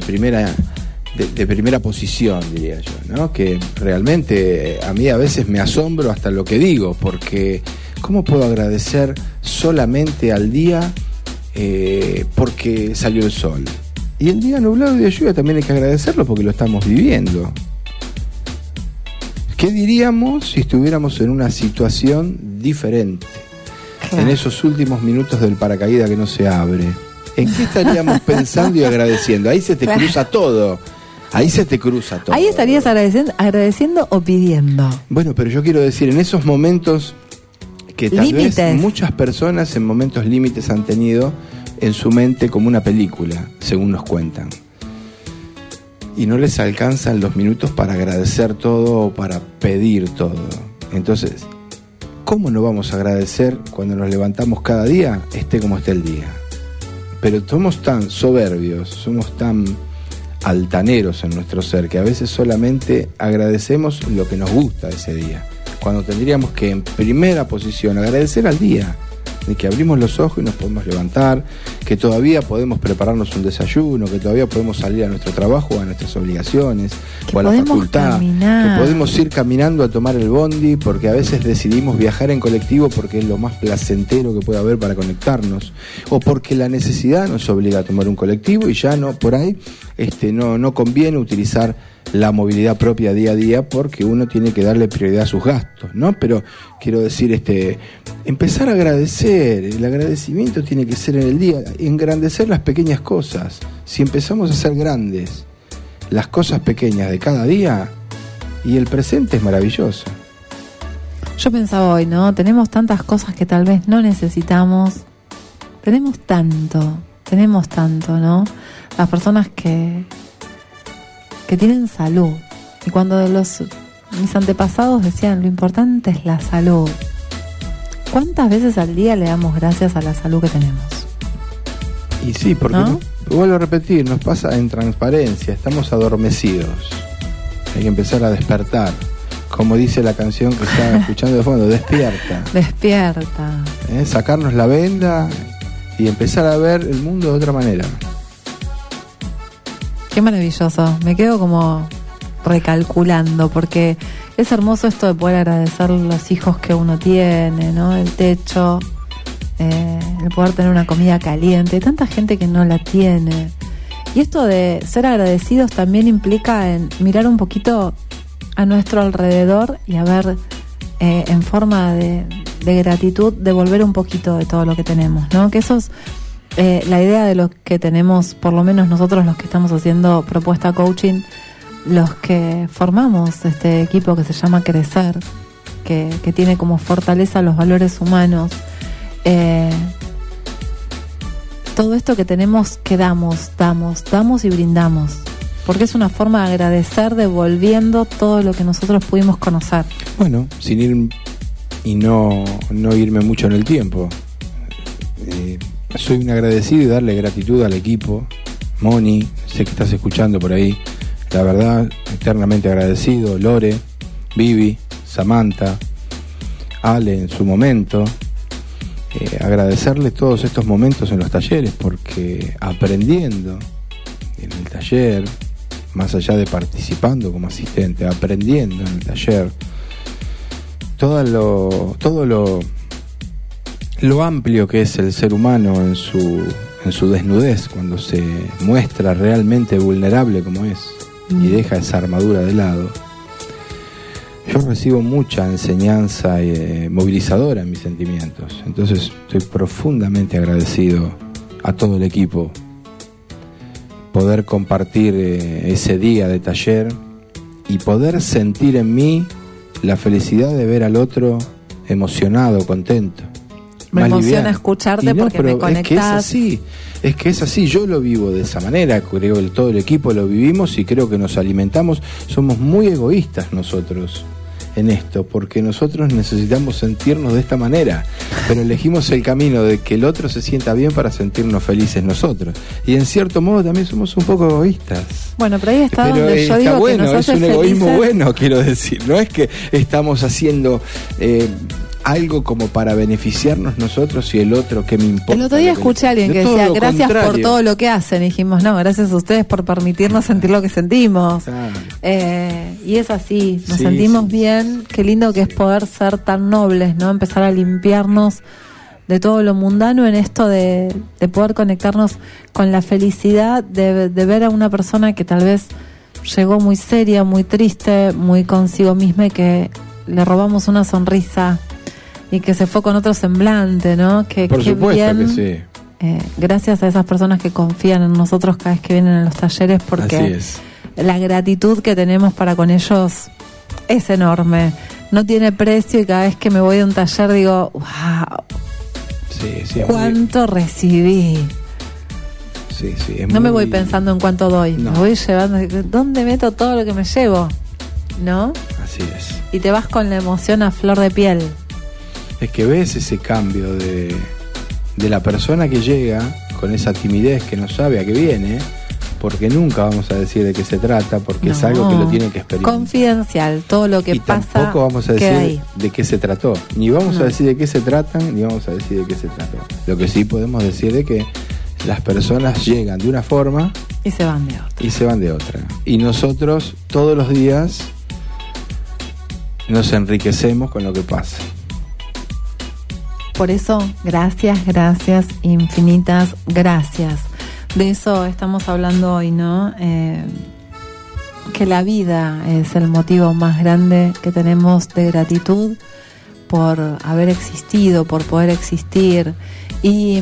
S6: primera posición, diría yo, ¿no? Que realmente a mí a veces me asombro hasta lo que digo, porque ¿cómo puedo agradecer solamente al día porque salió el sol? Y el día nublado y de lluvia también hay que agradecerlo porque lo estamos viviendo. ¿Qué diríamos si estuviéramos en una situación diferente? Claro. En esos últimos minutos del paracaídas que no se abre. ¿En qué estaríamos pensando y agradeciendo? Ahí se te cruza todo. Ahí se te cruza todo.
S4: Ahí estarías agradeciendo o pidiendo.
S6: Bueno, pero yo quiero decir, en esos momentos que tal vez muchas personas en momentos límites han tenido en su mente como una película, según nos cuentan. Y no les alcanzan los minutos para agradecer todo o para pedir todo. Entonces, ¿cómo no vamos a agradecer cuando nos levantamos cada día, esté como esté el día? Pero somos tan soberbios, somos tan altaneros en nuestro ser, que a veces solamente agradecemos lo que nos gusta de ese día, cuando tendríamos que en primera posición agradecer al día, de que abrimos los ojos y nos podemos levantar, que todavía podemos prepararnos un desayuno, que todavía podemos salir a nuestro trabajo, a nuestras obligaciones, o a la facultad, que podemos ir caminando a tomar el bondi, porque a veces decidimos viajar en colectivo porque es lo más placentero que puede haber para conectarnos, o porque la necesidad nos obliga a tomar un colectivo y ya no, por ahí no conviene utilizar la movilidad propia día a día, porque uno tiene que darle prioridad a sus gastos, ¿no? Pero quiero decir, empezar a agradecer. El agradecimiento tiene que ser en el día, engrandecer las pequeñas cosas. Si empezamos a hacer grandes las cosas pequeñas de cada día, y el presente es maravilloso.
S4: Yo pensaba hoy, ¿no? Tenemos tantas cosas que tal vez no necesitamos. Tenemos tanto, ¿no? Las personas que tienen salud. Y cuando mis antepasados decían, lo importante es la salud. ¿Cuántas veces al día le damos gracias a la salud que tenemos?
S6: Y sí, porque
S4: ¿no?
S6: Vuelvo a repetir, nos pasa en transparencia, estamos adormecidos. Hay que empezar a despertar. Como dice la canción que está escuchando de fondo, despierta.
S4: Despierta.
S6: Sacarnos la venda y empezar a ver el mundo de otra manera.
S4: Qué maravilloso. Me quedo como recalculando, porque es hermoso esto de poder agradecer los hijos que uno tiene, ¿no? El techo, el poder tener una comida caliente. Hay tanta gente que no la tiene. Y esto de ser agradecidos también implica en mirar un poquito a nuestro alrededor y a ver en forma de gratitud, devolver un poquito de todo lo que tenemos, ¿no? Que eso es la idea de lo que tenemos, por lo menos nosotros los que estamos haciendo Propuesta Coaching, los que formamos este equipo que se llama Crecer, que tiene como fortaleza los valores humanos. Todo esto que tenemos que damos y brindamos, porque es una forma de agradecer devolviendo todo lo que nosotros pudimos conocer.
S6: Bueno, sin ir y no irme mucho en el tiempo, soy un agradecido y darle gratitud al equipo. Moni, sé que estás escuchando por ahí, la verdad, eternamente agradecido. Lore, Vivi, Samantha, Ale en su momento. Agradecerle todos estos momentos en los talleres, porque aprendiendo en el taller, más allá de participando como asistente, aprendiendo en el taller, todo lo amplio que es el ser humano en su desnudez, cuando se muestra realmente vulnerable como es y deja esa armadura de lado. Yo recibo mucha enseñanza movilizadora en mis sentimientos. Entonces estoy profundamente agradecido a todo el equipo. Poder compartir ese día de taller y poder sentir en mí la felicidad de ver al otro emocionado, contento.
S4: Me emociona escucharte porque me conectás.
S6: Es que es así, yo lo vivo de esa manera, creo que todo el equipo lo vivimos y creo que nos alimentamos. Somos muy egoístas nosotros en esto, porque nosotros necesitamos sentirnos de esta manera, pero elegimos el camino de que el otro se sienta bien para sentirnos felices nosotros, y en cierto modo también somos un poco egoístas.
S4: Bueno, pero ahí está
S6: pero
S4: donde yo digo
S6: bueno,
S4: que nos hace
S6: es un egoísmo
S4: felices.
S6: bueno, quiero decir, no es que estamos haciendo algo como para beneficiarnos nosotros y el otro, que me importa.
S4: El otro día escuché a alguien que decía, gracias por todo lo que hacen, y dijimos, no, gracias a ustedes por permitirnos sentir lo que sentimos.
S6: Claro.
S4: Y es así, nos sentimos bien. Qué lindo que es poder ser tan nobles, ¿no? Empezar a limpiarnos de todo lo mundano en esto de poder conectarnos con la felicidad de ver a una persona que tal vez llegó muy seria, muy triste, muy consigo misma, y que le robamos una sonrisa y que se fue con otro semblante, ¿no?
S6: Por supuesto
S4: bien,
S6: que sí.
S4: Gracias a esas personas que confían en nosotros cada vez que vienen a los talleres, porque
S6: así es.
S4: La gratitud que tenemos para con ellos es enorme, no tiene precio, y cada vez que me voy de un taller digo, wow,
S6: sí,
S4: cuánto recibí.
S6: Sí,
S4: no me voy pensando en cuánto doy,
S6: no.
S4: Me voy llevando, ¿dónde meto todo lo que me llevo? ¿No?
S6: Así es.
S4: Y te vas con la emoción a flor de piel.
S6: Es que ves ese cambio de la persona que llega con esa timidez, que no sabe a qué viene, porque nunca vamos a decir de qué se trata, porque es algo que lo tiene que experimentar.
S4: Confidencial, todo lo que pasa.
S6: Tampoco vamos a decir
S4: ahí.
S6: De qué se trató. Ni vamos a decir de qué se tratan, ni vamos a decir de qué se trató. Lo que sí podemos decir de que las personas llegan de una forma
S4: y se van de otra.
S6: Y se van de otra. Y nosotros todos los días nos enriquecemos con lo que pasa.
S4: Por eso, gracias, infinitas gracias. De eso estamos hablando hoy, ¿no? que la vida es el motivo más grande que tenemos de gratitud por haber existido, por poder existir. Y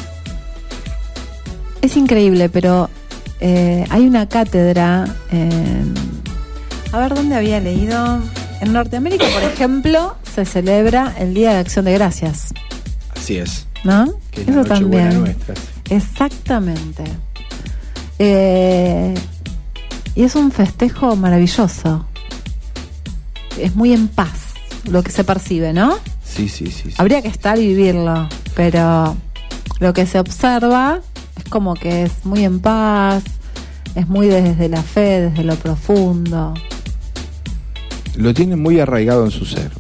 S4: es increíble, pero hay una cátedra a ver, ¿dónde había leído? En Norteamérica, por ejemplo, se celebra el Día de Acción de Gracias.
S6: Así es.
S4: ¿No?
S6: Que es
S4: eso
S6: la Nochebuena
S4: también.
S6: nuestra.
S4: Exactamente. Y es un festejo maravilloso. Es muy en paz lo que se percibe, ¿no?
S6: Sí.
S4: Habría que estar y vivirlo, pero lo que se observa es como que es muy en paz, es muy desde la fe, desde lo profundo.
S6: Lo tienen muy arraigado en su ser.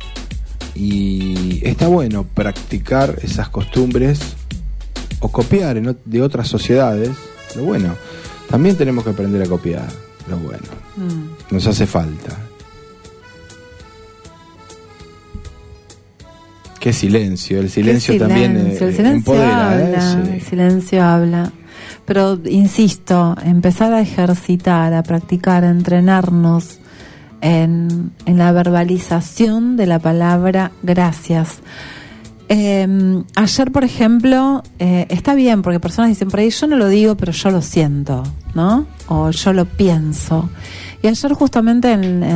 S6: Y está bueno practicar esas costumbres o copiar de otras sociedades. Lo bueno, también tenemos que aprender a copiar lo bueno. Nos hace falta. Qué silencio, el silencio también
S4: el silencio
S6: empodera.
S4: habla,
S6: Sí.
S4: el silencio habla. Pero insisto, empezar a ejercitar, a practicar, a entrenarnos en la verbalización de la palabra gracias. Ayer, por ejemplo, está bien, porque personas dicen por ahí, yo no lo digo, pero yo lo siento, ¿no? O yo lo pienso. Y ayer justamente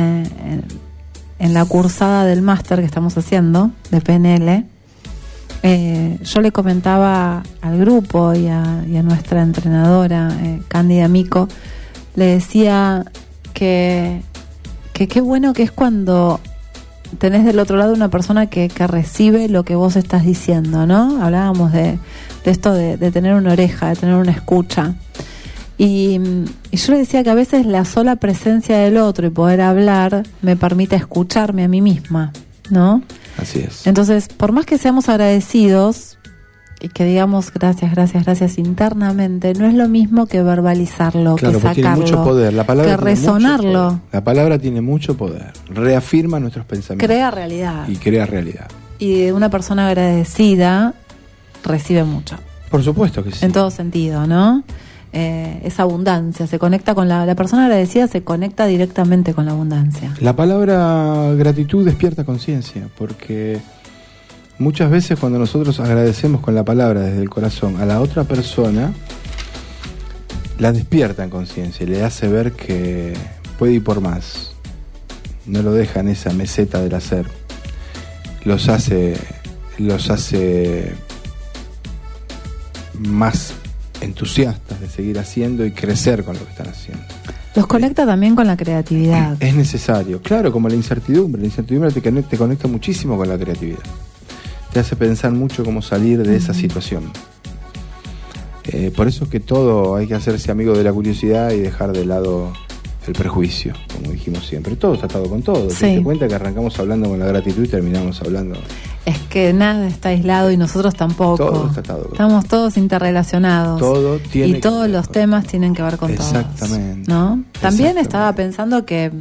S4: en la cursada del máster que estamos haciendo de PNL, yo le comentaba al grupo y a nuestra entrenadora, Cándida Mico, le decía que qué bueno que es cuando tenés del otro lado una persona que recibe lo que vos estás diciendo, ¿no? Hablábamos de esto de tener una oreja, de tener una escucha. Y yo le decía que a veces la sola presencia del otro y poder hablar me permite escucharme a mí misma, ¿no?
S6: Así es.
S4: Entonces, por más que seamos agradecidos y que digamos gracias internamente, no es lo mismo que verbalizarlo,
S6: Claro,
S4: que
S6: porque
S4: sacarlo,
S6: tiene mucho poder. La palabra
S4: que
S6: tiene mucho
S4: resonarlo.
S6: poder. La palabra tiene mucho poder. Reafirma nuestros pensamientos.
S4: Crea realidad.
S6: Y crea realidad.
S4: Y una persona agradecida recibe mucho.
S6: Por supuesto que sí.
S4: En todo sentido, ¿no? Esa abundancia, se conecta con la persona agradecida, se conecta directamente con la abundancia.
S6: La palabra gratitud despierta conciencia, porque muchas veces cuando nosotros agradecemos con la palabra desde el corazón a la otra persona, la despierta en conciencia y le hace ver que puede ir por más. No lo deja en esa meseta del hacer. Los hace más entusiastas de seguir haciendo y crecer con lo que están haciendo.
S4: Los conecta también con la creatividad.
S6: Es necesario, claro, como la incertidumbre te conecta muchísimo con la creatividad, te hace pensar mucho cómo salir de esa situación. Por eso es que todo hay que hacerse amigo de la curiosidad y dejar de lado el prejuicio, como dijimos siempre. Todo está atado con todo.
S4: Sí.
S6: ¿Te das cuenta que arrancamos hablando con la gratitud y terminamos hablando?
S4: Es que nada está aislado y nosotros tampoco.
S6: Todo está atado con
S4: Estamos todos interrelacionados.
S6: Todo tiene
S4: y todos
S6: que ver
S4: los
S6: con
S4: temas tienen que ver con todos.
S6: Exactamente.
S4: ¿No? También
S6: Exactamente.
S4: estaba pensando que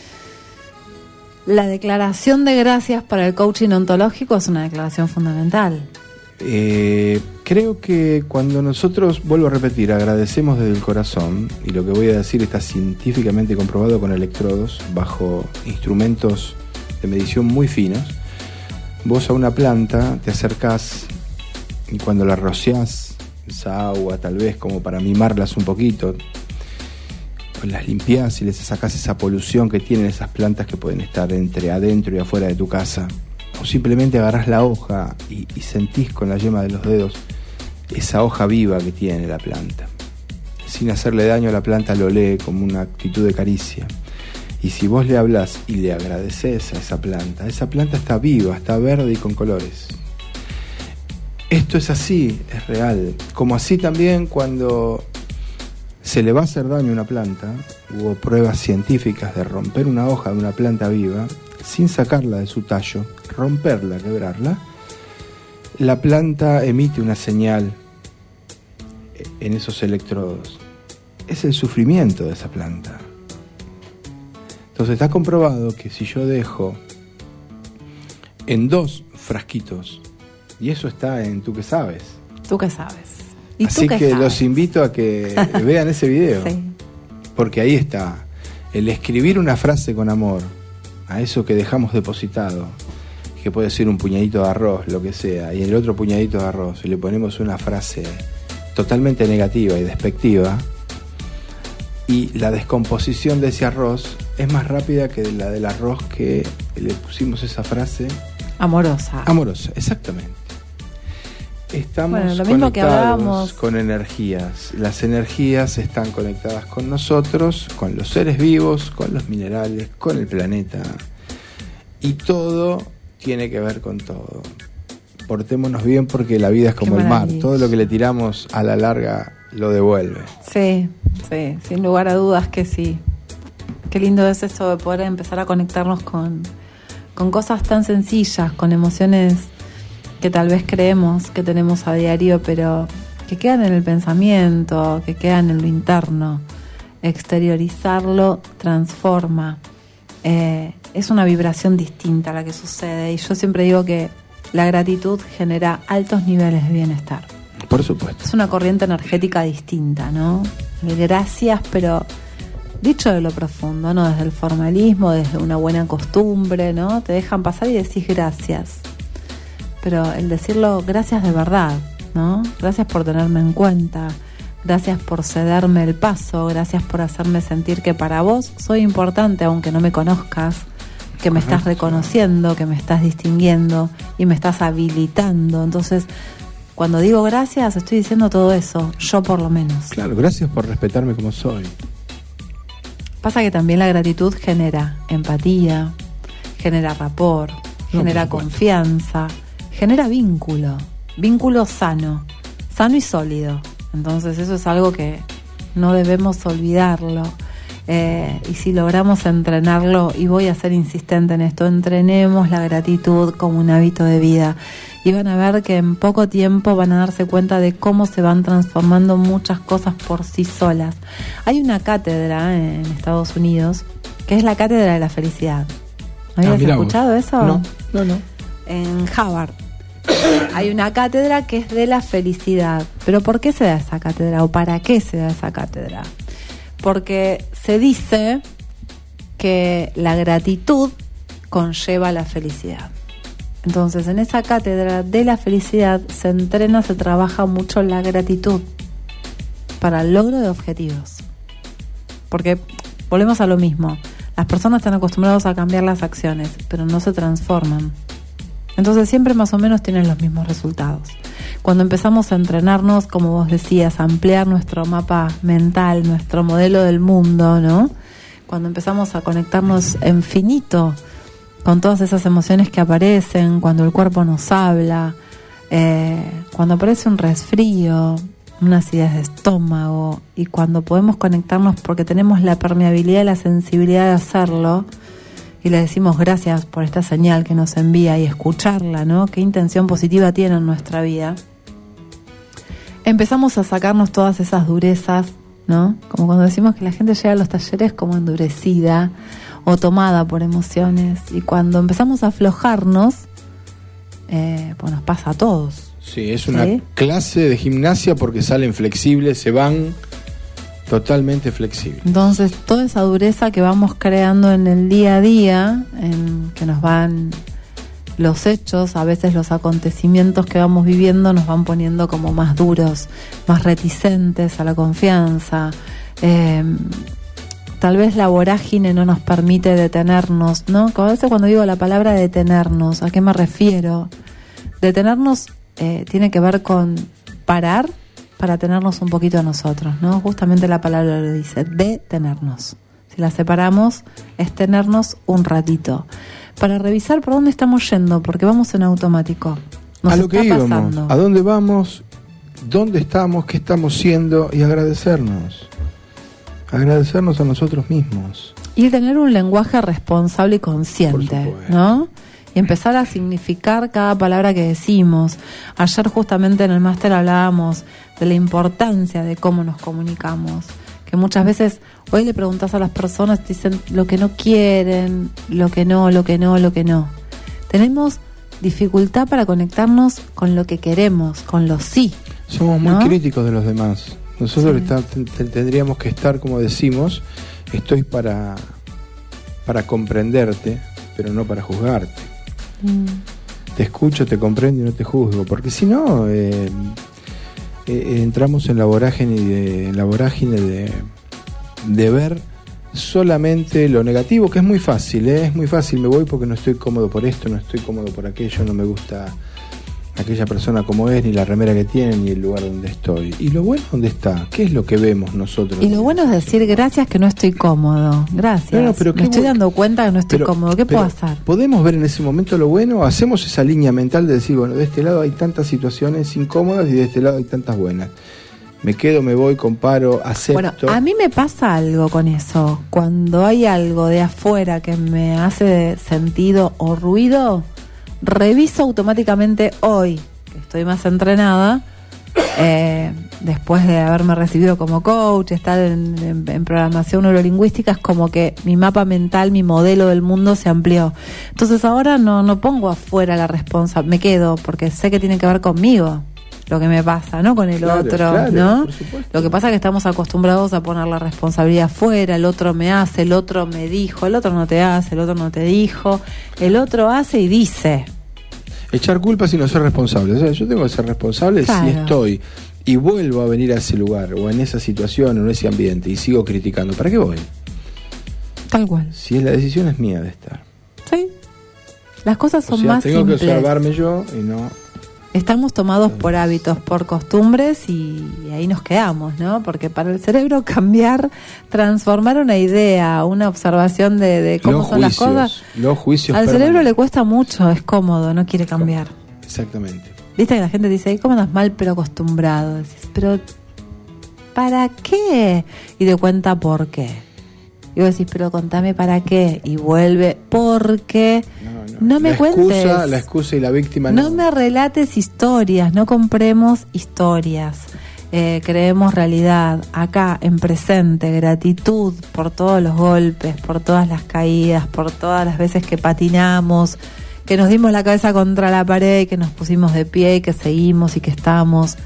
S4: la declaración de gracias para el coaching ontológico es una declaración fundamental.
S6: Creo que cuando nosotros, vuelvo a repetir, agradecemos desde el corazón, y lo que voy a decir está científicamente comprobado con electrodos, bajo instrumentos de medición muy finos, vos a una planta te acercás y cuando la rociás, esa agua tal vez como para mimarlas un poquito, las limpiás y les sacás esa polución que tienen esas plantas que pueden estar entre adentro y afuera de tu casa. O simplemente agarrás la hoja y sentís con la yema de los dedos esa hoja viva que tiene la planta. Sin hacerle daño a la planta lo lee como una actitud de caricia. Y si vos le hablás y le agradecés a esa planta está viva, está verde y con colores. Esto es así, es real. Como así también cuando se le va a hacer daño a una planta, hubo pruebas científicas de romper una hoja de una planta viva sin sacarla de su tallo, romperla, quebrarla, la planta emite una señal en esos electrodos. Es el sufrimiento de esa planta. Entonces está comprobado que si yo dejo en 2 frasquitos, y eso está en Tú que sabes.
S4: ¿Tú qué sabes? ¿Y
S6: Así
S4: tú qué
S6: que
S4: sabes?
S6: los invito a que vean ese video,
S4: Sí.
S6: porque ahí está el escribir una frase con amor a eso que dejamos depositado, que puede ser un puñadito de arroz, lo que sea, y en el otro puñadito de arroz y le ponemos una frase totalmente negativa y despectiva, y la descomposición de ese arroz es más rápida que la del arroz que le pusimos esa frase
S4: amorosa,
S6: exactamente. Estamos
S4: lo mismo que hablábamos
S6: con energías. Las energías están conectadas con nosotros, con los seres vivos, con los minerales, con el planeta, y todo tiene que ver con todo. Portémonos bien porque la vida es como el mar, todo lo que le tiramos a la larga lo devuelve.
S4: Sí, sin lugar a dudas que sí. Qué lindo es esto de poder empezar a conectarnos con cosas tan sencillas, con emociones que tal vez creemos que tenemos a diario, pero que quedan en el pensamiento, que quedan en lo interno. Exteriorizarlo transforma. Es una vibración distinta la que sucede, y yo siempre digo que la gratitud genera altos niveles de bienestar.
S6: Por supuesto.
S4: Es una corriente energética distinta, ¿no? El gracias, pero dicho de lo profundo, no desde el formalismo, desde una buena costumbre, ¿no? Te dejan pasar y decís gracias. Pero el decirlo gracias de verdad, ¿no? Gracias por tenerme en cuenta, gracias por cederme el paso, gracias por hacerme sentir que para vos soy importante aunque no me conozcas, que me estás reconociendo, que me estás distinguiendo y me estás habilitando. Entonces, cuando digo gracias, estoy diciendo todo eso, yo por lo menos.
S6: Claro, gracias por respetarme como soy. Pasa
S4: que también la gratitud genera empatía, genera rapport, genera confianza, genera vínculo sano y sólido. Entonces eso es algo que no debemos olvidarlo. Y si logramos entrenarlo, y voy a ser insistente en esto, entrenemos la gratitud como un hábito de vida, y van a ver que en poco tiempo van a darse cuenta de cómo se van transformando muchas cosas por sí solas. Hay una cátedra en Estados Unidos que es la cátedra de la felicidad. ¿Habías escuchado eso?
S6: No.
S4: En Harvard hay una cátedra que es de la felicidad. ¿Pero por qué se da esa cátedra? ¿O para qué se da esa cátedra? Porque se dice que la gratitud conlleva la felicidad. Entonces, en esa cátedra de la felicidad se entrena, se trabaja mucho la gratitud para el logro de objetivos. Porque volvemos a lo mismo. Las personas están acostumbradas a cambiar las acciones, pero no se transforman. Entonces siempre más o menos tienen los mismos resultados. Cuando empezamos a entrenarnos, como vos decías, a ampliar nuestro mapa mental, nuestro modelo del mundo, ¿no? Cuando empezamos a conectarnos infinito con todas esas emociones que aparecen, cuando el cuerpo nos habla, cuando aparece un resfrío, una acidez de estómago, y cuando podemos conectarnos porque tenemos la permeabilidad y la sensibilidad de hacerlo, y le decimos gracias por esta señal que nos envía, y escucharla, ¿no? Qué intención positiva tiene en nuestra vida. Empezamos a sacarnos todas esas durezas, ¿no? Como cuando decimos que la gente llega a los talleres como endurecida o tomada por emociones, y cuando empezamos a aflojarnos, pues nos pasa a todos.
S6: Sí, es una clase de gimnasia porque salen flexibles, se van totalmente flexibles.
S4: Entonces, toda esa dureza que vamos creando en el día a día, en que nos van los hechos, a veces los acontecimientos que vamos viviendo, nos van poniendo como más duros, más reticentes a la confianza. Tal vez la vorágine no nos permite detenernos, ¿no? A veces cuando digo la palabra detenernos, ¿a qué me refiero? Detenernos tiene que ver con parar para tenernos un poquito a nosotros, ¿no? Justamente la palabra lo dice, detenernos. Si la separamos, es tenernos un ratito para revisar por dónde estamos yendo, porque vamos en automático.
S6: A lo que íbamos, a dónde vamos, dónde estamos, qué estamos siendo, y agradecernos a nosotros mismos.
S4: Y tener un lenguaje responsable y consciente, ¿no? Y empezar a significar cada palabra que decimos. Ayer justamente en el máster hablábamos de la importancia de cómo nos comunicamos, que muchas veces hoy le preguntas a las personas, te dicen lo que no quieren, lo que no. Tenemos dificultad para conectarnos con lo que queremos, con lo sí.
S6: Somos muy críticos de los demás. Nosotros
S4: Sí.
S6: tendríamos que estar, como decimos, estoy para comprenderte, pero no para juzgarte. Te escucho, te comprendo y no te juzgo, porque si no entramos en la vorágine de ver solamente lo negativo, que es muy fácil, es muy fácil. Me voy porque no estoy cómodo por esto, no estoy cómodo por aquello, no me gusta aquella persona como es, ni la remera que tiene, ni el lugar donde estoy. ¿Y lo bueno dónde está? ¿Qué es lo que vemos nosotros?
S4: Y lo bueno es decir gracias que no estoy cómodo. Gracias.
S6: No, pero
S4: me estoy dando cuenta que no estoy cómodo. ¿Qué puedo hacer?
S6: ¿Podemos ver en ese momento lo bueno? Hacemos esa línea mental de decir, bueno, de este lado hay tantas situaciones incómodas y de este lado hay tantas buenas. Me quedo, me voy, comparo, acepto.
S4: Bueno, a mí me pasa algo con eso. Cuando hay algo de afuera que me hace sentido o ruido, reviso automáticamente hoy, que estoy más entrenada, después de haberme recibido como coach, estar en programación neurolingüística, es como que mi mapa mental, mi modelo del mundo se amplió. Entonces ahora no pongo afuera la responsabilidad, me quedo, porque sé que tiene que ver conmigo lo que me pasa, no con el otro,
S6: claro,
S4: ¿no?
S6: por supuesto.
S4: Lo que pasa es que estamos acostumbrados a poner la responsabilidad afuera, el otro me hace, el otro me dijo, el otro no te hace, el otro no te dijo, el otro hace y dice.
S6: Echar culpas y no ser responsable. O sea, yo tengo que ser responsable
S4: Claro.
S6: si estoy y vuelvo a venir a ese lugar o en esa situación o en ese ambiente y sigo criticando. ¿Para qué voy?
S4: Tal cual.
S6: Si la decisión es mía de estar.
S4: Sí. Las cosas son
S6: o sea,
S4: más
S6: tengo
S4: simples.
S6: que observarme yo y no...
S4: Estamos tomados por hábitos, por costumbres y ahí nos quedamos, ¿no? Porque para el cerebro cambiar, transformar una idea, una observación de cómo
S6: los
S4: son
S6: juicios,
S4: las cosas,
S6: los juicios
S4: al cerebro
S6: permanentes.
S4: le cuesta mucho, es cómodo, no quiere cambiar.
S6: Exactamente.
S4: Viste que la gente dice, ¿cómo andas mal pero acostumbrado? Decís, pero ¿para qué? Y te cuenta por qué. Y vos decís, pero contame para qué. Y vuelve, porque no me cuentes.
S6: La excusa y la víctima
S4: no me relates historias, no compremos historias. Creemos realidad, acá, en presente, gratitud por todos los golpes, por todas las caídas, por todas las veces que patinamos, que nos dimos la cabeza contra la pared, que nos pusimos de pie, que seguimos y que estamos.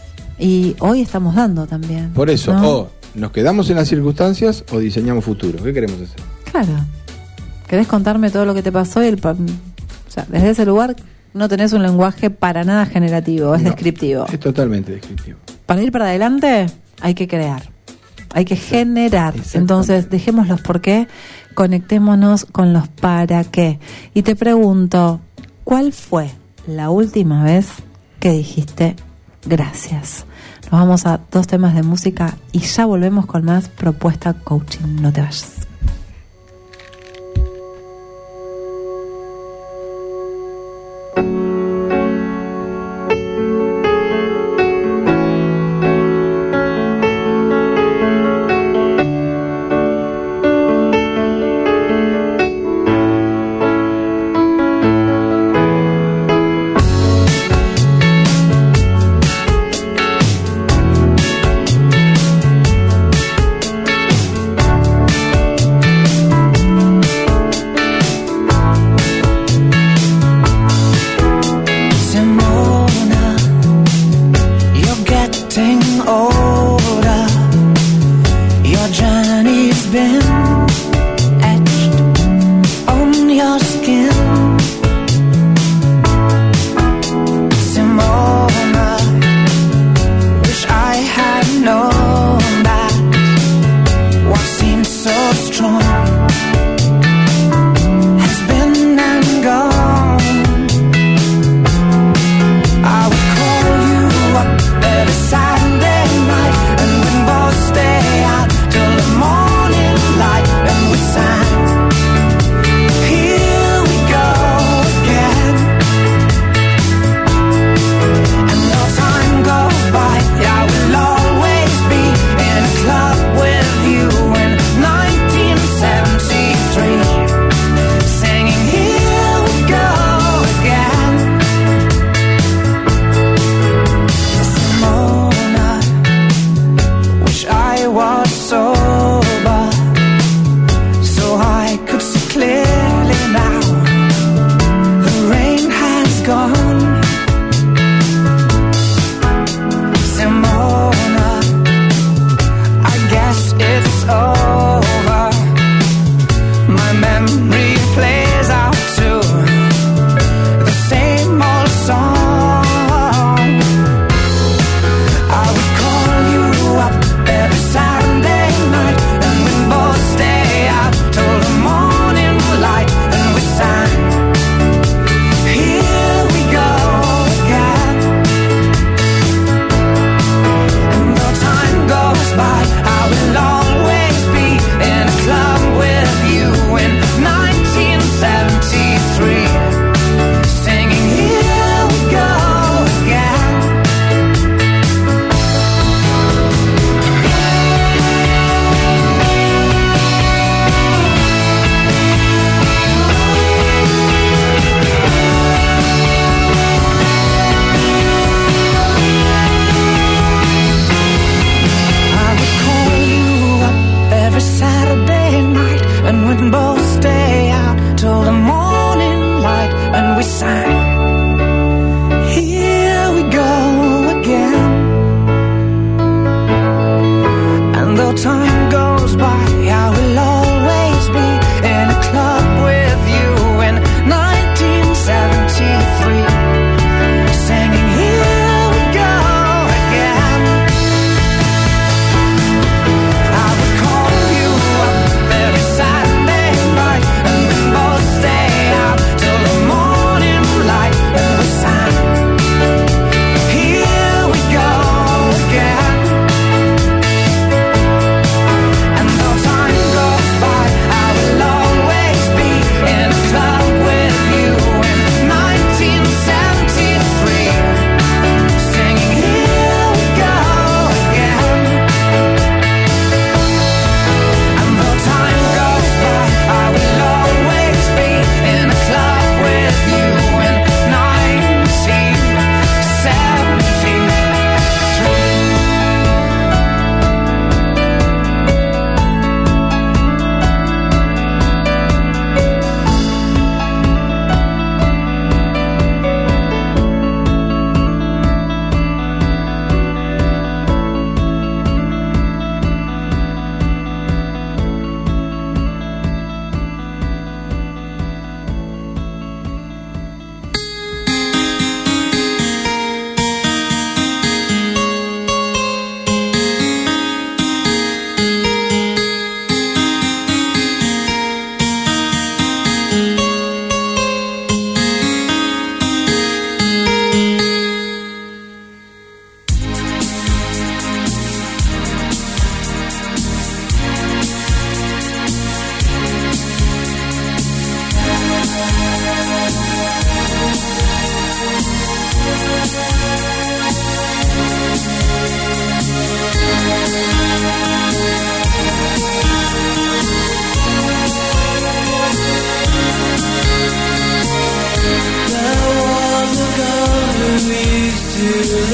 S4: Y hoy estamos dando también.
S6: Por eso,
S4: ¿no?
S6: o nos quedamos en las circunstancias o diseñamos futuro. ¿Qué queremos hacer?
S4: Claro. ¿Querés contarme todo lo que te pasó? O sea, desde ese lugar no tenés un lenguaje para nada generativo, es descriptivo.
S6: Es totalmente descriptivo.
S4: Para ir para adelante hay que crear, hay que generar. Entonces dejemos los por qué, conectémonos con los para qué. Y te pregunto, ¿cuál fue la última vez que dijiste gracias? Nos vamos a 2 temas de música y ya volvemos con más Propuesta Coaching. No te vayas.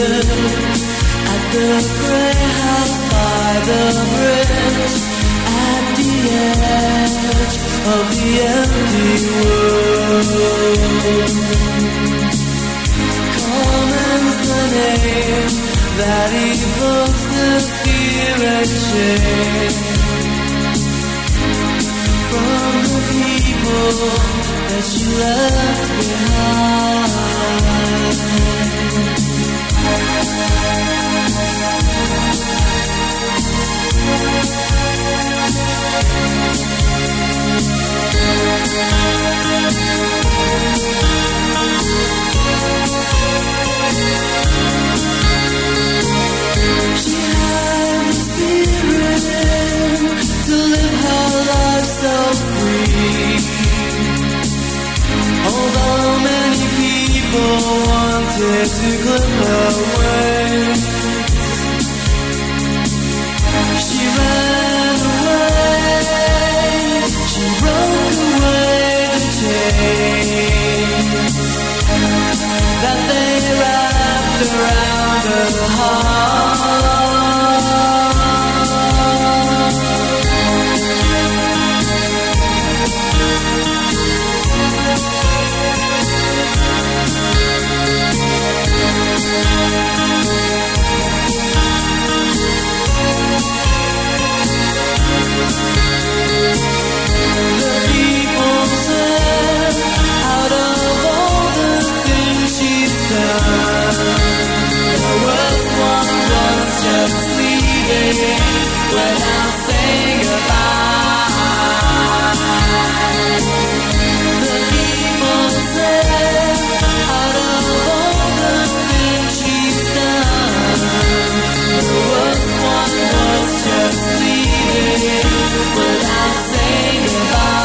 S2: at the grey house by the bridge, at the edge of the empty world. Common's the name that evokes the fear and shame from the people that you left behind. She had the spirit to live her life so free. Although many people wanted to clip her wings, she ran away, she broke away the chains that they wrapped around her heart. Without saying goodbye, the people said, out of all the things she's done, the worst one was just leaving without saying goodbye.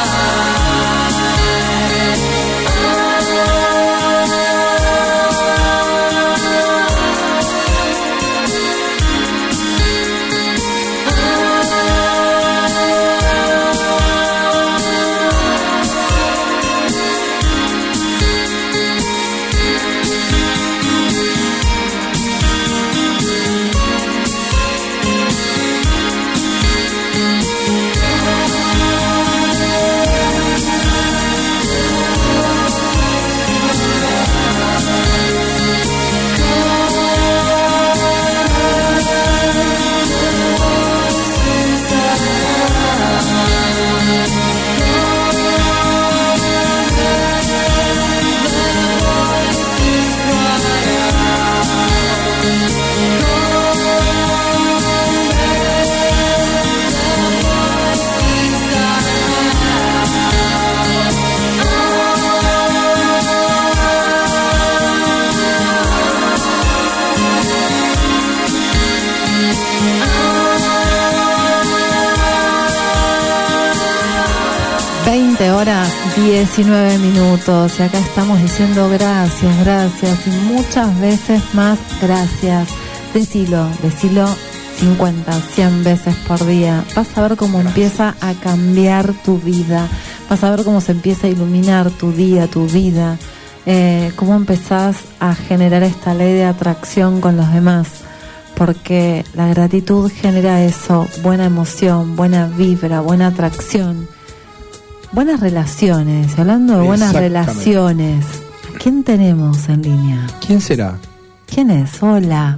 S4: Horas 19 minutos y acá estamos diciendo gracias, gracias y muchas veces más gracias. Decilo 50, 100 veces por día. Vas a ver cómo empieza a cambiar tu vida, vas a ver cómo se empieza a iluminar tu día, tu vida, cómo empezás a generar esta ley de atracción con los demás, porque la gratitud genera eso, buena emoción, buena vibra, buena atracción. Buenas relaciones, hablando de buenas relaciones. ¿A quién tenemos en línea?
S6: ¿Quién será?
S4: ¿Quién es? Hola.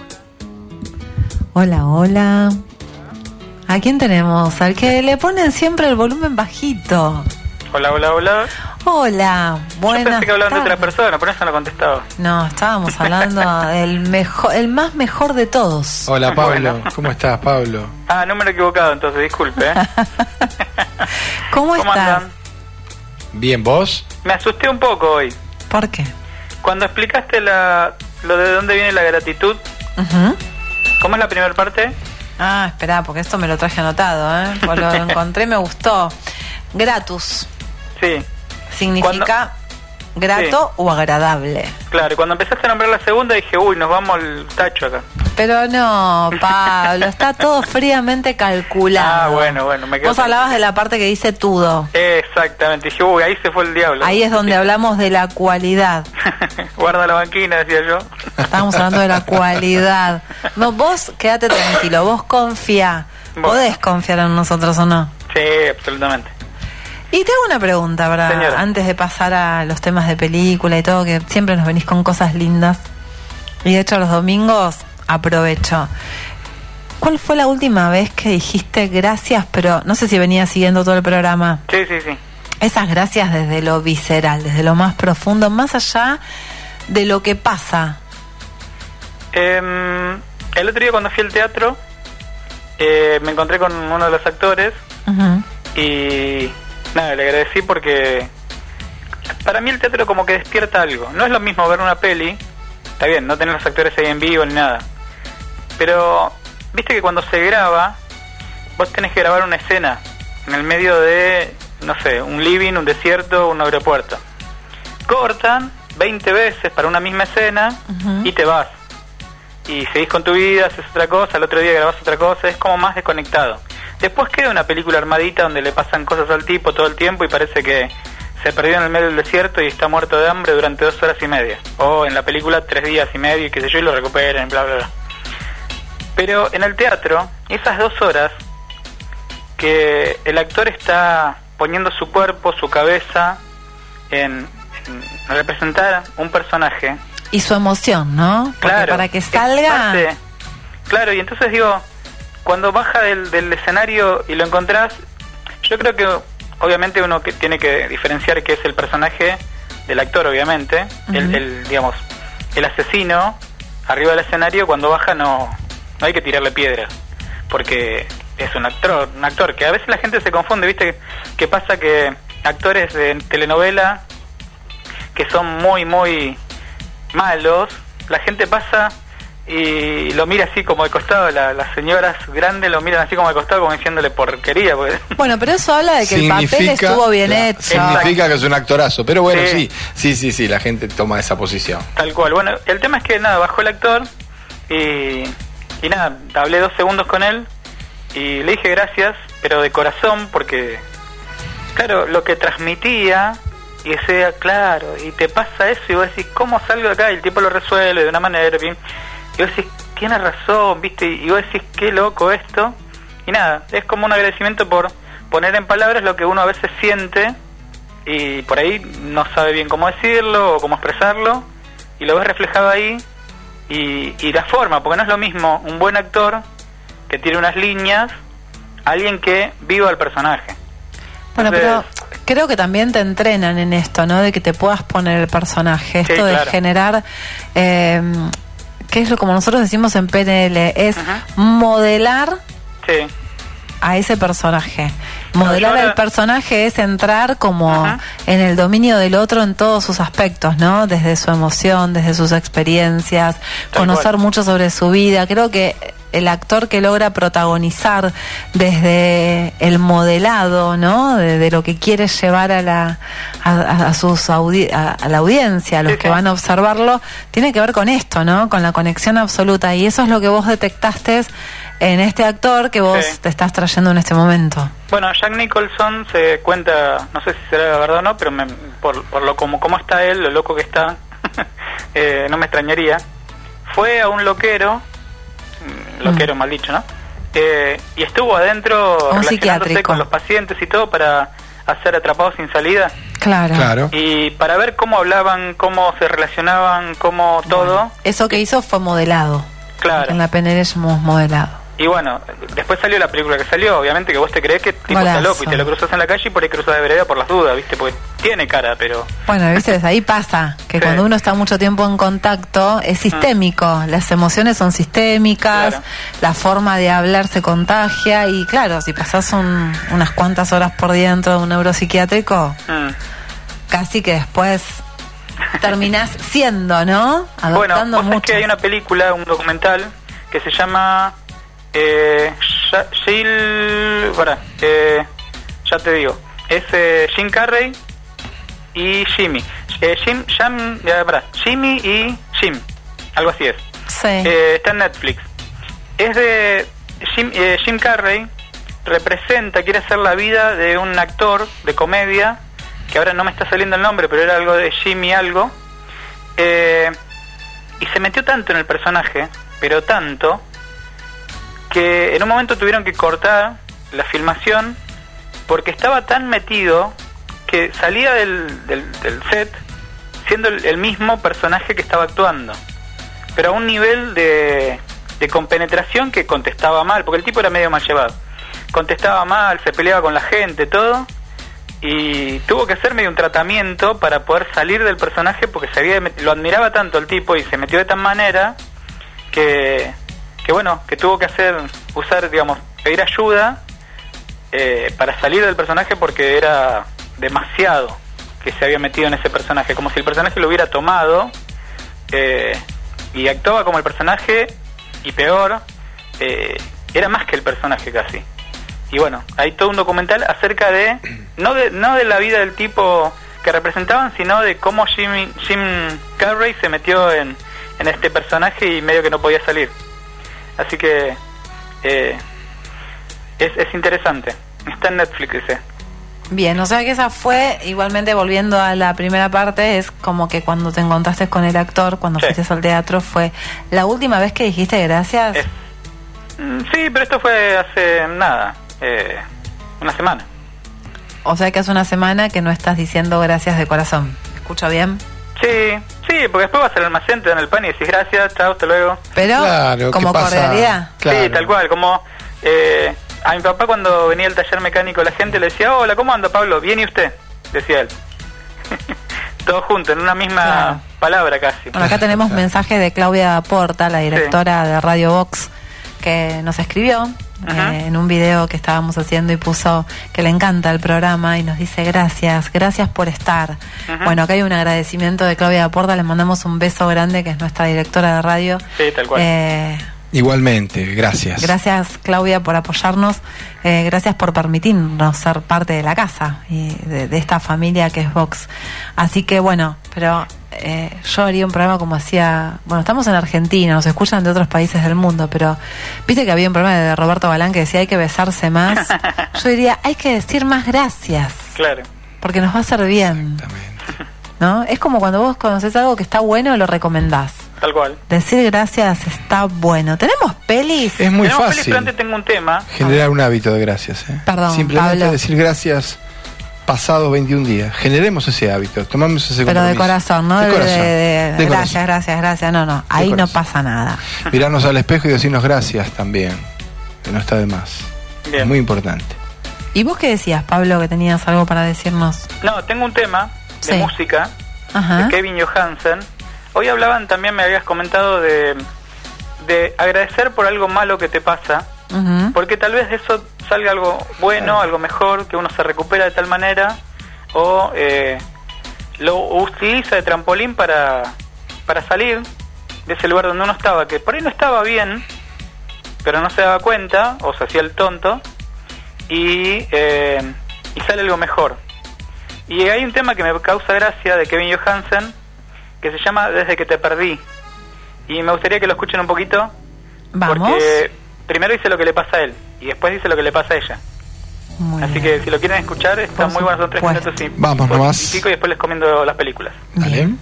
S4: Hola, hola. ¿A quién tenemos? Al que le ponen siempre el volumen bajito.
S7: Hola, hola, hola.
S4: Hola, buenas.
S7: Yo pensé que hablaban de otra persona, por eso no contestaba.
S4: No, estábamos hablando del mejor, el más mejor de todos.
S6: Hola, Pablo.
S7: Bueno.
S6: ¿Cómo estás, Pablo?
S7: Ah, no me lo he equivocado, entonces, disculpe.
S4: ¿Cómo estás?
S7: Andan?
S6: Bien, ¿vos?
S7: Me asusté un poco hoy.
S4: ¿Por qué?
S7: Cuando explicaste lo de dónde viene la gratitud, ¿cómo es la primera parte?
S4: Ah, espera, porque esto me lo traje anotado, pues lo encontré, me gustó. Gratus.
S7: Sí.
S4: Significa grato o agradable.
S7: Claro, y cuando empezaste a nombrar la segunda dije, uy, nos vamos al tacho acá.
S4: Pero no, Pablo, está todo fríamente calculado.
S7: Bueno, me quedo.
S4: Vos hablabas de la parte que dice Tudo.
S7: Exactamente, dije, uy, ahí se fue el diablo.
S4: Ahí es donde hablamos de la cualidad.
S7: Guarda la banquina, decía yo.
S4: Estábamos hablando de la cualidad. No, vos quédate tranquilo, vos confía. ¿Podés confiar en nosotros o no?
S7: Sí, absolutamente.
S4: Y te hago una pregunta, ¿verdad?
S7: Señora.
S4: Antes de pasar a los temas de película y todo, que siempre nos venís con cosas lindas. Y de hecho los domingos aprovecho. ¿Cuál fue la última vez que dijiste gracias, pero no sé si venías siguiendo todo el programa?
S7: Sí.
S4: Esas gracias desde lo visceral, desde lo más profundo, más allá de lo que pasa.
S7: El otro día cuando fui al teatro, me encontré con uno de los actores.
S4: Uh-huh.
S7: Y nada, le agradecí porque para mí el teatro como que despierta algo. No es lo mismo ver una peli, está bien, no tener los actores ahí en vivo ni nada, pero viste que cuando se graba, vos tenés que grabar una escena en el medio de, no sé, un living, un desierto, un aeropuerto. Cortan 20 veces para una misma escena. Uh-huh. Y te vas. Y seguís con tu vida, haces otra cosa, al otro día grabás otra cosa, es como más desconectado. Después queda una película armadita donde le pasan cosas al tipo todo el tiempo y parece que se perdió en el medio del desierto y está muerto de hambre durante 2 horas y media. O en la película 3 días y medio y qué sé yo, y lo recuperen, bla, bla, bla. Pero en el teatro, esas 2 horas que el actor está poniendo su cuerpo, su cabeza en representar un personaje.
S4: Y su emoción, ¿no? Porque
S7: claro,
S4: para que salga...
S7: Claro, y entonces digo, cuando baja del escenario y lo encontrás, yo creo que obviamente uno que tiene que diferenciar qué es el personaje del actor, obviamente. Uh-huh. Digamos, el asesino arriba del escenario, cuando baja no hay que tirarle piedra, porque es un actor que a veces la gente se confunde, ¿viste? Que pasa que actores de telenovela que son muy, muy malos, la gente pasa y lo mira así como de costado, las señoras grandes lo miran así como de costado, como diciéndole porquería. Porque...
S4: Bueno, pero eso habla de que el papel estuvo bien hecho.
S6: Significa que es un actorazo, pero bueno, sí, la gente toma esa posición.
S7: Tal cual. Bueno, el tema es que nada, bajó el actor y nada, hablé 2 segundos con él y le dije gracias, pero de corazón, porque claro, lo que transmitía, y sea claro, y te pasa eso y vos decís, ¿cómo salgo de acá? Y el tipo lo resuelve de una manera bien, y vos decís, tiene razón, ¿viste? Y vos decís, qué loco esto. Y nada, es como un agradecimiento por poner en palabras lo que uno a veces siente y por ahí no sabe bien cómo decirlo o cómo expresarlo, y lo ves reflejado ahí. Y la forma, porque no es lo mismo un buen actor que tiene unas líneas, alguien que viva el personaje.
S4: Bueno, pero creo que también te entrenan en esto, ¿no? De que te puedas poner el personaje. Esto de generar, que es lo como nosotros decimos en PNL, es modelar a ese personaje. Modelar al personaje es entrar como en el dominio del otro en todos sus aspectos, ¿no? Desde su emoción, desde sus experiencias, conocer mucho sobre su vida. Creo que el actor que logra protagonizar desde el modelado, ¿no? De lo que quiere llevar a la audiencia, a los que van a observarlo, tiene que ver con esto, ¿no? Con la conexión absoluta. Y eso es lo que vos detectaste en este actor que vos te estás trayendo en este momento.
S7: Bueno, Jack Nicholson se cuenta, no sé si será verdad o no, pero por lo como está él, lo loco que está, no me extrañaría. Fue a un loquero mal dicho, ¿no? Y estuvo adentro relacionándose con los pacientes y todo para hacer Atrapados sin salida.
S4: Claro.
S7: Y para ver cómo hablaban, cómo se relacionaban, cómo todo.
S4: Bueno, eso que hizo fue modelado.
S7: Claro.
S4: En la PNL somos modelado.
S7: Y bueno, después salió la película que salió, obviamente que vos te crees que tipo está loco y te lo cruzas en la calle y por ahí cruzas de vereda por las dudas, ¿viste? Porque tiene cara, pero...
S4: Bueno, ¿viste? Ahí pasa que cuando uno está mucho tiempo en contacto es sistémico, las emociones son sistémicas, la forma de hablar se contagia y claro, si pasás unas cuantas horas por día dentro de un neuropsiquiátrico, casi que después terminás siendo, ¿no? Adoptando
S7: bueno, vos sabés que hay una película, un documental que se llama... ya te digo, es Jim Carrey y Jimmy. Jimmy y Jim, algo así es.
S4: Sí.
S7: Está en Netflix. es de Jim Carrey. Quiere hacer la vida de un actor de comedia, que ahora no me está saliendo el nombre, pero era algo de Jimmy algo, y se metió tanto en el personaje, pero tanto, que en un momento tuvieron que cortar la filmación porque estaba tan metido que salía del set siendo el mismo personaje que estaba actuando, pero a un nivel de compenetración que contestaba mal, porque el tipo era medio mal llevado, contestaba mal, se peleaba con la gente, todo, y tuvo que hacer medio un tratamiento para poder salir del personaje, porque lo admiraba tanto el tipo y se metió de tal manera que bueno, que tuvo que pedir ayuda para salir del personaje, porque era demasiado que se había metido en ese personaje, como si el personaje lo hubiera tomado y actuaba como el personaje, y peor, era más que el personaje casi. Y bueno, hay todo un documental acerca de no de la vida del tipo que representaban, sino de cómo Jim Carrey se metió en este personaje y medio que no podía salir. Así que es interesante. Está en Netflix ese.
S4: Bien, o sea que esa fue, igualmente volviendo a la primera parte, es como que cuando te encontraste con el actor, cuando fuiste al teatro, fue la última vez que dijiste gracias.
S7: Sí, pero esto fue hace nada, una semana.
S4: O sea que hace una semana que no estás diciendo gracias de corazón. ¿Escucho bien?
S7: Sí, porque después vas al almacén, te dan el pan y decís gracias, chao, hasta luego.
S4: Pero,
S6: claro,
S4: como cordialidad.
S6: Claro.
S7: Sí, tal cual, como a mi papá cuando venía al taller mecánico la gente le decía, hola, ¿cómo anda Pablo? ¿Bien y usted? Decía él. Todo junto, en una misma palabra casi.
S4: Bueno, acá tenemos mensaje de Claudia Porta, la directora de Radio Vox, que nos escribió en un video que estábamos haciendo y puso que le encanta el programa y nos dice gracias por estar. Bueno, acá hay un agradecimiento de Claudia Porta, le mandamos un beso grande, que es nuestra directora de radio.
S7: Sí, tal cual.
S6: Igualmente, gracias.
S4: Gracias, Claudia, por apoyarnos. Gracias por permitirnos ser parte de la casa y de esta familia que es Vox. Así que bueno, pero yo haría un programa como hacía... Bueno, estamos en Argentina, nos escuchan de otros países del mundo, pero viste que había un programa de Roberto Balán que decía hay que besarse más. Yo diría, hay que decir más gracias.
S7: Claro.
S4: Porque nos va a hacer bien.
S6: Exactamente.
S4: ¿No? Es como cuando vos conocés algo que está bueno, lo recomendás.
S7: Tal cual.
S4: Decir gracias está bueno. ¿Tenemos pelis?
S6: Es muy
S7: Tenemos
S6: fácil.
S7: pelis, pero antes tengo un tema.
S6: Generar un hábito de gracias.
S4: Perdón,
S6: simplemente
S4: Pablo.
S6: decir gracias pasado 21 días. Generemos ese hábito, tomamos ese
S4: Pero
S6: compromiso.
S4: de corazón, ¿no?
S6: De corazón.
S4: De
S6: corazón.
S4: gracias. No, ahí no pasa nada.
S6: Mirarnos al espejo y decirnos gracias también. Que no está de más.
S7: Bien.
S6: Es muy importante.
S4: ¿Y vos qué decías, Pablo, que tenías algo para decirnos?
S7: No, tengo un tema de
S4: Sí.
S7: música
S4: Ajá.
S7: de Kevin Johansen. Hoy hablaban, también me habías comentado de agradecer por algo malo que te pasa, porque tal vez de eso salga algo bueno, algo mejor, que uno se recupera de tal manera, o lo utiliza de trampolín para salir de ese lugar donde uno estaba, que por ahí no estaba bien, pero no se daba cuenta, o se hacía el tonto, y sale algo mejor. Y hay un tema que me causa gracia de Kevin Johansen, que se llama Desde que te perdí, y me gustaría que lo escuchen un poquito.
S4: Vamos.
S7: Porque primero dice lo que le pasa a él y después dice lo que le pasa a ella.
S4: Muy
S7: Así
S4: bien.
S7: que si lo quieren escuchar está
S4: Por
S7: muy bueno, son 3
S4: supuesto.
S7: minutos y
S6: Vamos nomás.
S7: y pico, y después les comiendo las películas.
S6: ¿Vale?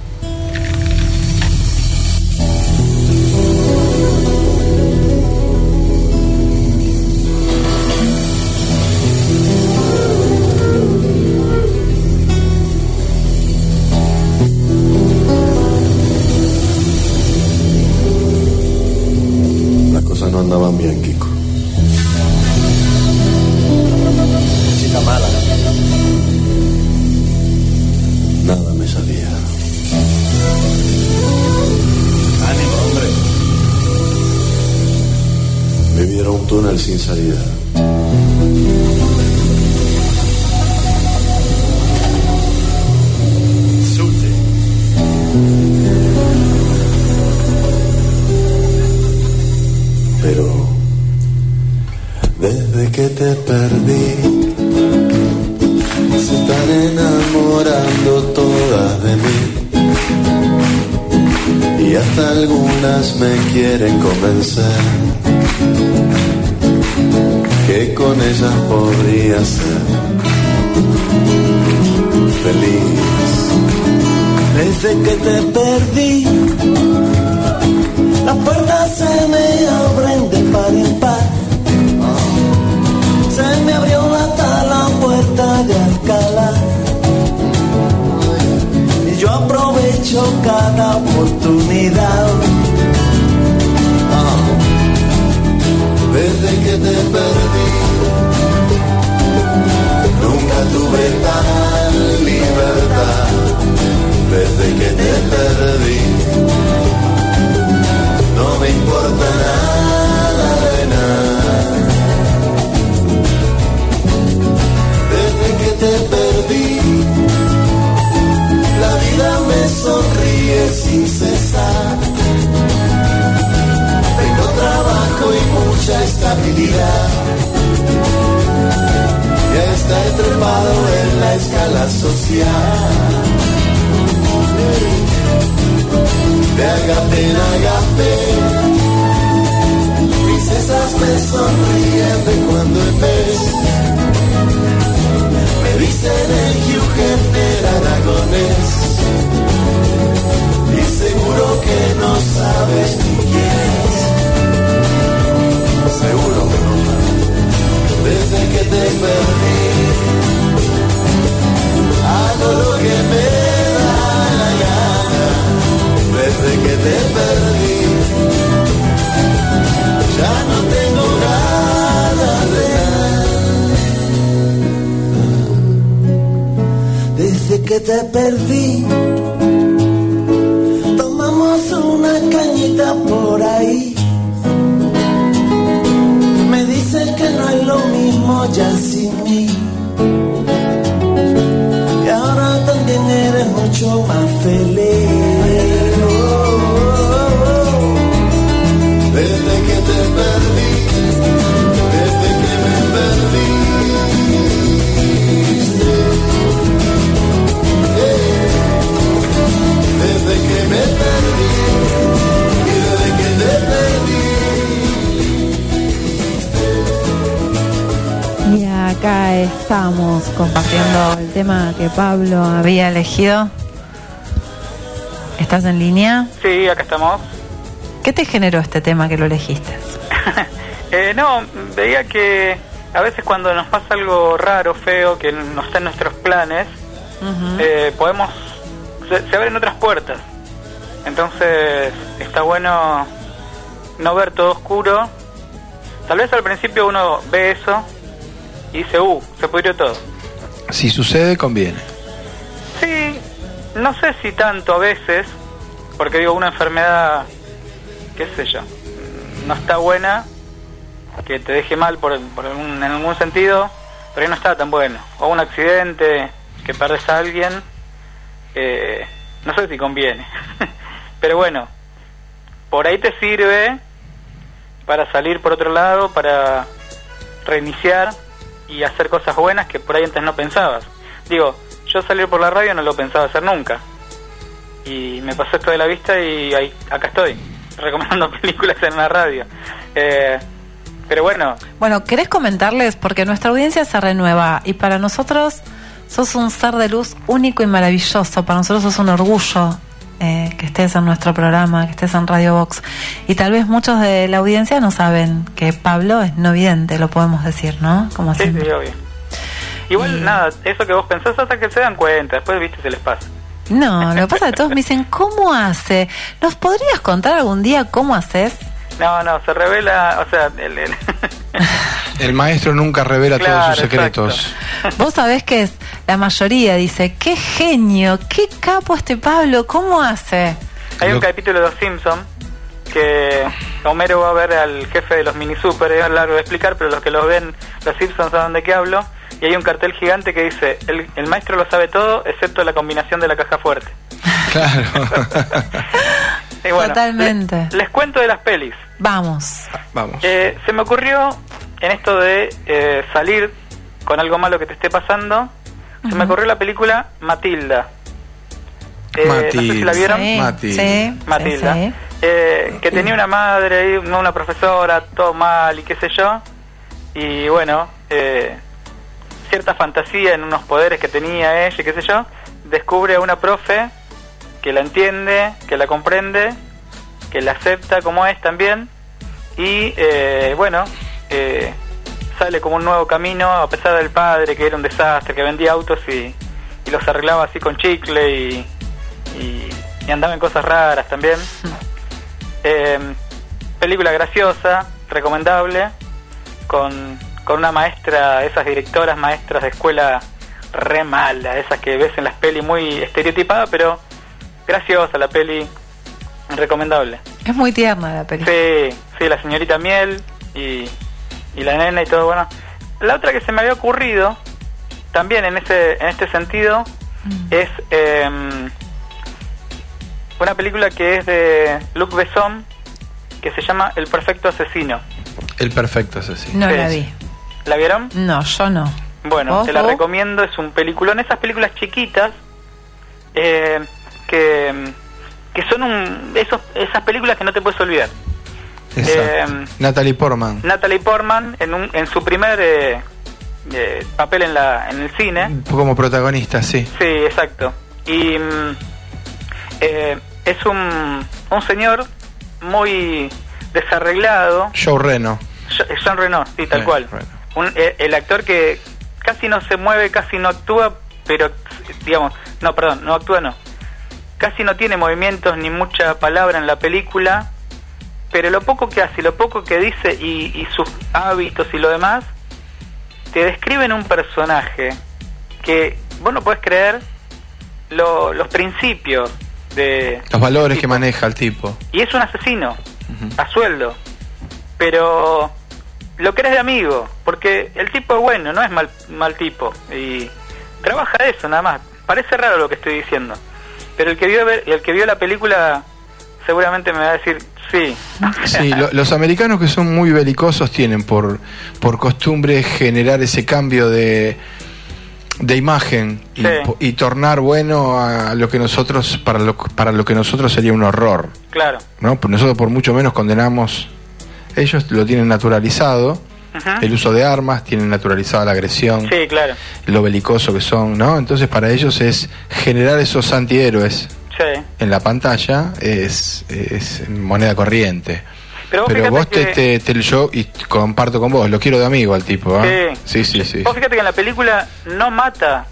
S8: Las cosas no andaban bien, Kiko. Chica mala. Nada me salía. Ánimo, hombre. Me vieron un túnel sin salida. Subte. Pero desde que te perdí se están enamorando todas de mí. y hasta algunas me quieren convencer que con ellas podría ser feliz.
S2: Desde que te perdí, las puertas se me abren de par en par. Se me abrió hasta la puerta de Alcalá. Y yo aprovecho cada oportunidad.
S8: Desde que te perdí, nunca tuve tal libertad. Desde que te perdí, no me importa nada de nada. Desde que te perdí, la vida me sonríe sin cesar. Tengo trabajo y mucha estabilidad. Ya está trepado en la escala social. De agape en agape, princesas me sonríen de cuando en vez. Me dicen el Hugh Hefner aragonés. Y seguro que no sabes ni quién es. Seguro que no sabes. Desde que te perdí, hago lo que me da la gana. Desde que te perdí, ya no tengo ganas de nada.
S2: Desde que te perdí, tomamos una cañita por ahí. Me dicen que no es lo mismo ya sin mí. Y ahora también eres mucho más feliz.
S8: Desde que te perdí, desde que me perdiste, desde que me perdí y desde que te perdí.
S4: Y acá estamos compartiendo el tema que Pablo había elegido. ¿Estás en línea?
S7: Sí, acá estamos.
S4: ¿Qué te generó este tema que lo elegiste?
S7: No, veía que a veces cuando nos pasa algo raro, feo, que no está en nuestros planes, podemos... Se abren otras puertas. Entonces está bueno no ver todo oscuro. Tal vez al principio uno ve eso y dice, se pudrió todo.
S6: Si sucede, conviene.
S7: Sí, no sé si tanto a veces, porque digo, una enfermedad, qué sé yo, no está buena, que te deje mal en algún sentido, pero ahí no está tan bueno. O un accidente, que perdes a alguien, no sé si conviene. Pero bueno, por ahí te sirve para salir por otro lado, para reiniciar y hacer cosas buenas que por ahí antes no pensabas. Digo, yo salir por la radio no lo pensaba hacer nunca. Y me pasó esto de la vista y acá estoy, recomendando películas en la radio. Pero bueno. Bueno,
S4: ¿querés comentarles? Porque nuestra audiencia se renueva y para nosotros sos un ser de luz único y maravilloso. Para nosotros sos un orgullo que estés en nuestro programa, que estés en Radio Vox. Y tal vez muchos de la audiencia no saben que Pablo es no vidente, lo podemos decir, ¿no? Como
S7: sí,
S4: siempre.
S7: Sí, obvio. Igual, nada, eso que vos pensás hasta que se dan cuenta, después, viste, se les pasa.
S4: No, lo que pasa es que todos me dicen, ¿cómo hace? ¿Nos podrías contar algún día cómo haces?
S7: No, se revela, o sea,
S6: el maestro nunca revela todos sus secretos.
S4: Exacto. Vos sabés que la mayoría dice, qué genio, qué capo este Pablo, ¿cómo hace?
S7: Hay un capítulo de Los Simpsons que Homero va a ver al jefe de los mini super, es largo de explicar, pero los que los ven, Los Simpsons saben de qué hablo, y hay un cartel gigante que dice, el maestro lo sabe todo, excepto la combinación de la caja fuerte.
S6: Claro.
S7: Y bueno,
S4: totalmente.
S7: Les cuento de las pelis.
S4: Vamos.
S7: Se me ocurrió en esto de salir con algo malo que te esté pasando, se me ocurrió la película Matilda. No sé si la vieron.
S4: Sí,
S6: Matilda.
S4: sí,
S7: Matilda.
S4: sí, sí.
S7: Que tenía una madre, una profesora, todo mal y qué sé yo. Y bueno, cierta fantasía en unos poderes que tenía ella y qué sé yo. Descubre a una profe que la entiende, que la comprende, que la acepta como es también. Y bueno, sale como un nuevo camino, a pesar del padre que era un desastre, que vendía autos y los arreglaba así con chicle y andaba en cosas raras también. Película graciosa, recomendable, con una maestra, esas directoras maestras de escuela re mala, esas que ves en las pelis muy estereotipada, pero graciosa la peli, recomendable.
S4: Es muy tierna la película.
S7: Sí, la señorita Miel y la nena y todo, bueno. La otra que se me había ocurrido, también en este sentido, es una película que es de Luc Besson, que se llama El Perfecto Asesino.
S6: El Perfecto Asesino.
S4: No
S7: Sí.
S4: la vi.
S7: ¿La vieron?
S4: No, yo no.
S7: Bueno,
S4: ¿Vos,
S7: te la
S4: vos?
S7: recomiendo, es un peliculón. Esas películas chiquitas que son esas películas que no te puedes olvidar.
S6: Exacto. Natalie Portman.
S7: Natalie Portman en su primer papel en el cine.
S6: Como protagonista, sí.
S7: Sí, exacto. Y es un señor muy desarreglado.
S6: Joe Reno.
S7: Jean Reno, sí, tal cual.
S6: Reno.
S7: El actor que casi no se mueve, casi no actúa, pero digamos, no actúa. Casi no tiene movimientos ni mucha palabra en la película, pero lo poco que hace, lo poco que dice y sus hábitos y lo demás, te describen un personaje que vos no podés creer los principios de
S6: Los valores
S7: tipo.
S6: que maneja el tipo.
S7: Y es un asesino, a sueldo, pero lo querés de amigo, porque el tipo es bueno, no es mal tipo, y trabaja de eso nada más. Parece raro lo que estoy diciendo, pero el que vio la película seguramente me va a decir sí.
S6: Sí, los americanos, que son muy belicosos, tienen por costumbre generar ese cambio de imagen y,
S7: Sí.
S6: y tornar bueno a lo que nosotros para lo que nosotros sería un horror,
S7: Claro.
S6: ¿no? Nosotros por mucho menos condenamos. Ellos lo tienen naturalizado,
S7: Ujú.
S6: el uso de armas, tienen naturalizada la agresión,
S7: Sí, claro.
S6: lo belicoso que son, ¿no? Entonces para ellos es generar esos antihéroes
S7: Sí.
S6: en la pantalla, es moneda corriente.
S7: Pero
S6: Pero vos
S7: que...
S6: yo y comparto con vos, lo quiero de amigo al tipo, ¿eh? Sí.
S7: Vos fíjate que en la película no mata,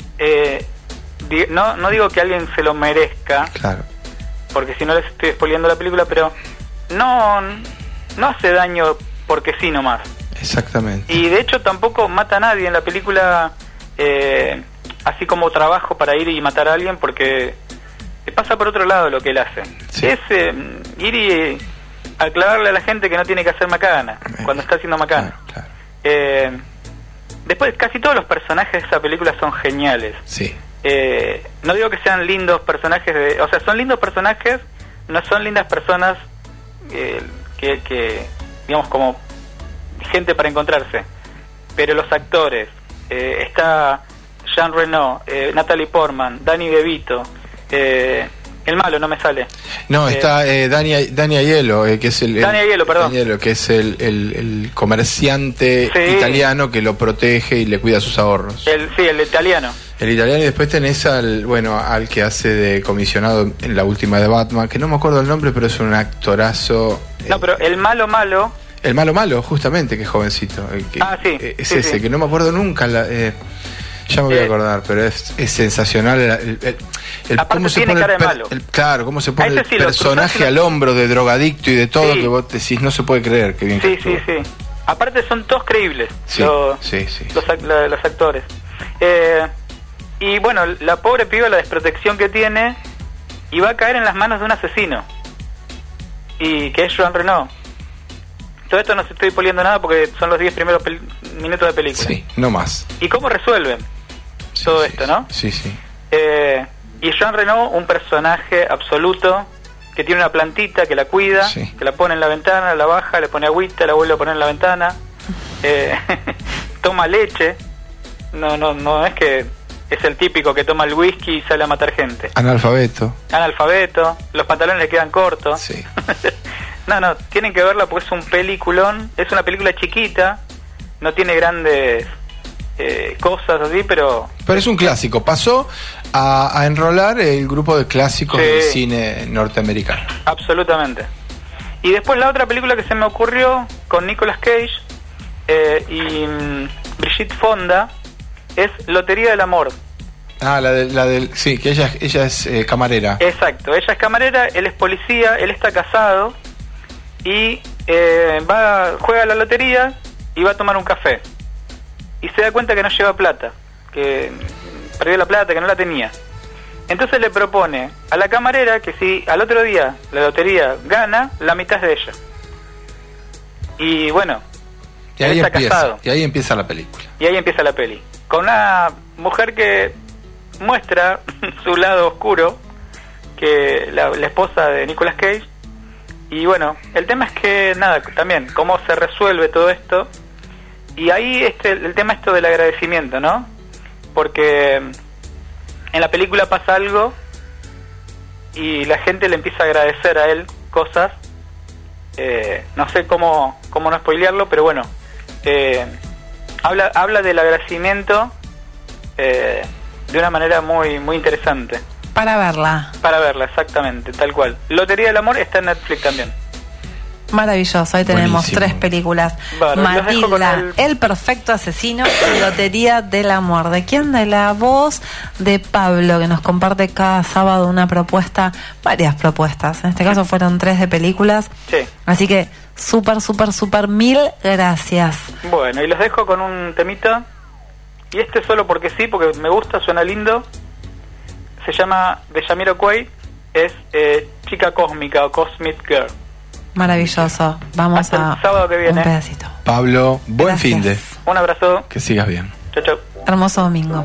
S7: no digo que alguien se lo merezca,
S6: Claro.
S7: porque si no les estoy spoileando la película, pero no hace daño porque sí nomás.
S6: Exactamente.
S7: Y de hecho tampoco mata a nadie en la película, así como trabajo para ir y matar a alguien, porque pasa por otro lado lo que él hace.
S6: Sí.
S7: Es ir y aclararle a la gente que no tiene que hacer macana cuando está haciendo macana.
S6: Claro.
S7: Después casi todos los personajes de esa película son geniales.
S6: Sí.
S7: No digo que sean lindos personajes, o sea, son lindos personajes, no son lindas personas que digamos, como gente para encontrarse. Pero los actores, está Jean Reno, Natalie Portman, Danny DeVito, el malo no me sale.
S6: No, está Dani Aiello, que es
S7: Dani Aiello, perdón.
S6: Dani Aiello, que es el comerciante
S7: Sí.
S6: italiano que lo protege y le cuida sus ahorros.
S7: El italiano.
S6: El italiano, y después tenés al que hace de comisionado en la última de Batman, que no me acuerdo el nombre, pero es un actorazo.
S7: No, pero el malo,
S6: El malo, justamente, que es jovencito.
S7: Sí.
S6: Es
S7: Sí,
S6: ese,
S7: sí.
S6: que no me acuerdo nunca. Ya me voy a acordar, pero es sensacional.
S7: Aparte
S6: cómo se
S7: tiene
S6: pone
S7: cara de malo.
S6: Claro, cómo se pone
S7: A ese
S6: el
S7: sí, lo
S6: personaje
S7: cruzás
S6: al hombro de drogadicto y de todo,
S7: Sí.
S6: que vos decís, no se puede creer que bien que
S7: Sí.
S6: actúa.
S7: Aparte son todos creíbles,
S6: Sí, sí.
S7: los actores. Y bueno, la pobre piba, la desprotección que tiene, y va a caer en las manos de un asesino, y que es Jean Reno. Todo esto no se estoy poliendo nada porque son los 10 primeros minutos de película.
S6: Sí, no más.
S7: ¿Y cómo resuelven
S6: Sí,
S7: todo
S6: sí,
S7: esto, no?
S6: Sí.
S7: Y Jean Reno, un personaje absoluto, que tiene una plantita que la cuida,
S6: Sí.
S7: que la pone en la ventana, la baja, le pone agüita, la vuelve a poner en la ventana, toma leche, no es que es el típico que toma el whisky y sale a matar gente.
S6: Analfabeto.
S7: Los pantalones le quedan cortos.
S6: Sí.
S7: No, tienen que verla porque es un peliculón, es una película chiquita, no tiene grandes cosas así, pero
S6: es un clásico, pasó a enrolar el grupo de clásicos
S7: Sí.
S6: del cine norteamericano.
S7: absolutamente. Y después la otra película que se me ocurrió con Nicolas Cage y Brigitte Fonda es Lotería del Amor.
S6: Ah, la del sí, que ella es camarera.
S7: Exacto, ella es camarera, él es policía, él está casado y juega a la lotería y va a tomar un café. Y se da cuenta que no lleva plata, que perdió la plata, que no la tenía. Entonces le propone a la camarera que si al otro día la lotería gana, la mitad es de ella. Y bueno,
S6: Y ahí
S7: él está casado.
S6: empieza la película.
S7: Y ahí empieza la peli. Con una mujer que muestra su lado oscuro, que la esposa de Nicolas Cage. Y bueno, el tema es que, nada, también, cómo se resuelve todo esto. Y ahí el tema esto del agradecimiento, ¿no? Porque en la película pasa algo y la gente le empieza a agradecer a él cosas. No sé cómo no spoilearlo, pero bueno, habla del agradecimiento de una manera muy muy interesante.
S4: Para verla.
S7: Para verla, exactamente, tal cual. Lotería del Amor está en Netflix también.
S4: Maravilloso, ahí tenemos
S6: Buenísimo.
S4: 3 películas.
S7: Bárbaro, los dejo con
S4: Matilda, El perfecto asesino y Lotería del Amor. ¿De quién? De la voz de Pablo, que nos comparte cada sábado una propuesta, varias propuestas. En este caso fueron 3 de películas.
S7: Sí.
S4: Así que súper, mil gracias.
S7: Bueno, y los dejo con un temita. Y solo porque sí, porque me gusta, suena lindo. Se llama de Jamiroquai, es Chica Cósmica o Cosmic Girl.
S4: Maravilloso. Vamos
S7: Hasta
S4: a
S7: el sábado que viene.
S4: un pedacito.
S6: Pablo, buen
S4: Gracias.
S6: fin de.
S7: Un abrazo.
S6: Que sigas bien.
S7: Chau, chau.
S4: Hermoso domingo.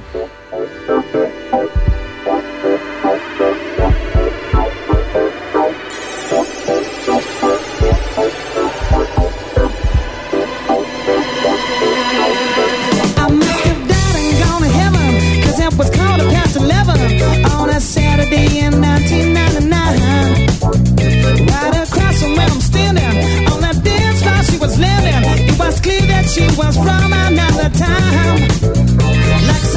S2: I must have died and gone to heaven, 'cause it was 11:15 on a Saturday in 1999. Right across from where I'm standing, on the dance floor she was living. It was clear that she was from another time. Like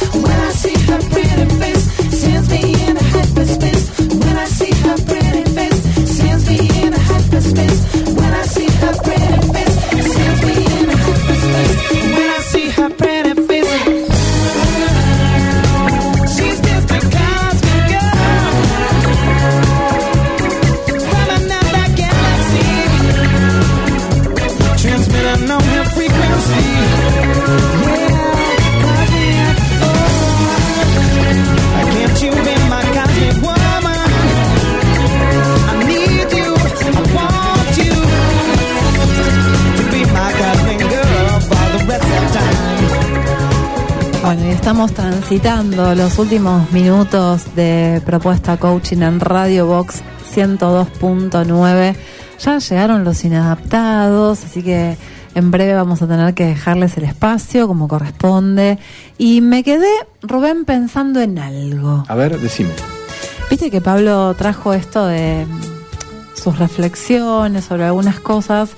S2: When I see her pretty face, sends me in a hyperspace. When I see her pretty face, sends me in a hyperspace. When I see her pretty face, sends me in a hyperspace. When I see her pretty face, she's just a cosmic girl from another galaxy, transmitting on her frequency. Yeah, cosmic, oh, can't you be my cosmic woman? I need you, I want you to be my cosmic girl for the rest of time.
S4: Bueno, y estamos transitando los últimos minutos de Propuesta Coaching en Radio Box 102.9. Ya llegaron los inadaptados, así que en breve vamos a tener que dejarles el espacio como corresponde. Y me quedé, Rubén, pensando en algo.
S6: A ver, decime.
S4: Viste que Pablo trajo esto de sus reflexiones sobre algunas cosas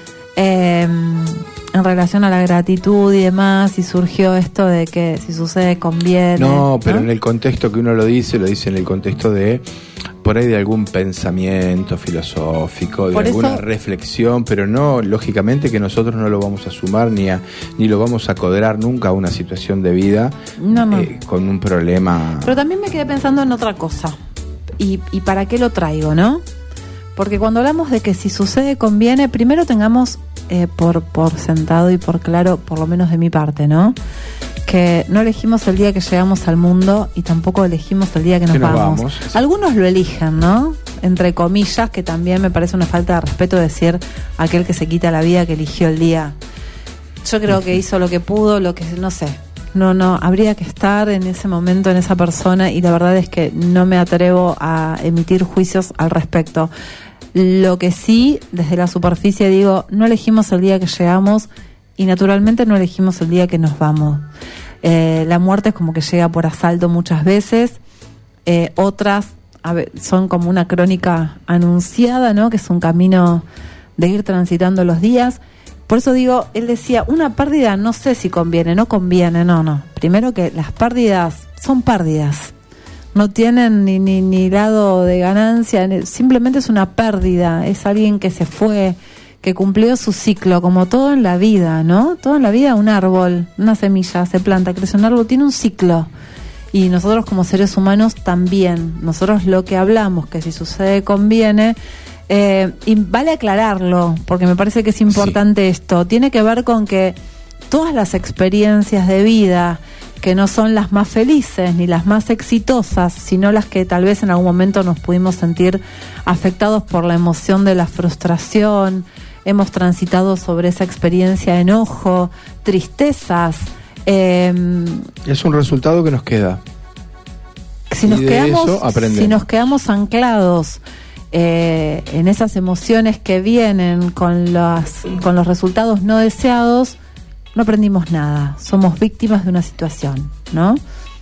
S4: en relación a la gratitud y demás, y surgió esto de que si sucede conviene.
S6: No, pero en el contexto que uno lo dice en el contexto de, por ahí, de algún pensamiento filosófico, de
S4: por
S6: alguna
S4: eso,
S6: reflexión, pero no, lógicamente que nosotros no lo vamos a sumar ni lo vamos a codrar nunca a una situación de vida con un problema.
S4: Pero también me quedé pensando en otra cosa. ¿Y para qué lo traigo, no? Porque cuando hablamos de que si sucede conviene, primero tengamos por sentado y por claro, por lo menos de mi parte, ¿no? Que no elegimos el día que llegamos al mundo y tampoco elegimos el día que nos vamos. Algunos lo eligen, ¿no? Entre comillas, que también me parece una falta de respeto decir aquel que se quita la vida que eligió el día. Yo creo que hizo lo que pudo, lo que no sé. No, habría que estar en ese momento en esa persona, y la verdad es que no me atrevo a emitir juicios al respecto. Lo que sí, desde la superficie digo, no elegimos el día que llegamos y naturalmente no elegimos el día que nos vamos. La muerte es como que llega por asalto muchas veces, otras son como una crónica anunciada, ¿no? Que es un camino de ir transitando los días. Por eso digo, él decía, una pérdida no sé si conviene, no conviene, no. Primero que las pérdidas son pérdidas. No tienen ni lado de ganancia, simplemente es una pérdida, es alguien que se fue, que cumplió su ciclo, como todo en la vida, ¿no? Todo en la vida, un árbol, una semilla, se planta, crece un árbol, tiene un ciclo. Y nosotros como seres humanos también, nosotros lo que hablamos, que si sucede conviene, y vale aclararlo, porque me parece que es importante esto, tiene que ver con que todas las experiencias de vida, que no son las más felices ni las más exitosas, sino las que tal vez en algún momento nos pudimos sentir afectados por la emoción de la frustración, hemos transitado sobre esa experiencia enojo, tristezas.
S6: Es un resultado que nos queda.
S4: Si nos quedamos anclados en esas emociones que vienen con los resultados no deseados, no aprendimos nada, somos víctimas de una situación, ¿no?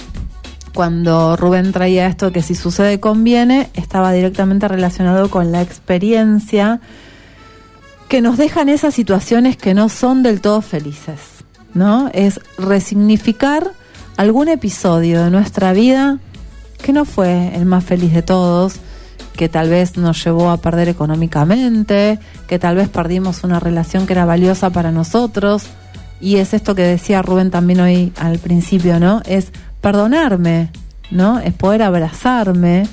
S4: Cuando Rubén traía esto que si sucede conviene, estaba directamente relacionado con la experiencia que nos dejan esas situaciones que no son del todo felices, ¿no? Es resignificar algún episodio de nuestra vida que no fue el más feliz de todos, que tal vez nos llevó a perder económicamente, que tal vez perdimos una relación que era valiosa para nosotros. Y es esto que decía Rubén también hoy al principio, ¿no? Es perdonarme, ¿no? Es poder abrazarme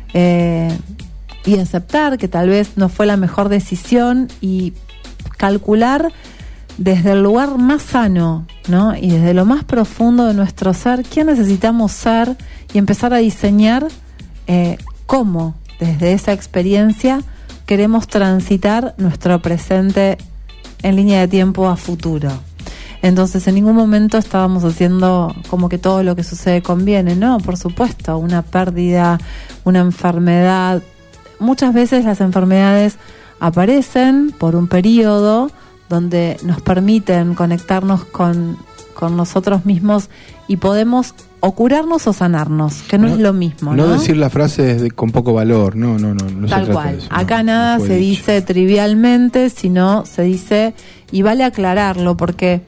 S4: y aceptar que tal vez no fue la mejor decisión y calcular desde el lugar más sano, ¿no? Y desde lo más profundo de nuestro ser, quién necesitamos ser y empezar a diseñar cómo desde esa experiencia queremos transitar nuestro presente en línea de tiempo a futuro. Entonces en ningún momento estábamos haciendo como que todo lo que sucede conviene, no, por supuesto, una pérdida, una enfermedad. Muchas veces las enfermedades aparecen por un periodo donde nos permiten conectarnos con nosotros mismos y podemos o curarnos o sanarnos, que no es lo mismo, ¿no?
S6: No decir la frase con poco valor, no
S4: tal cual. Eso, acá nada se dice trivialmente, sino se dice, y vale aclararlo, porque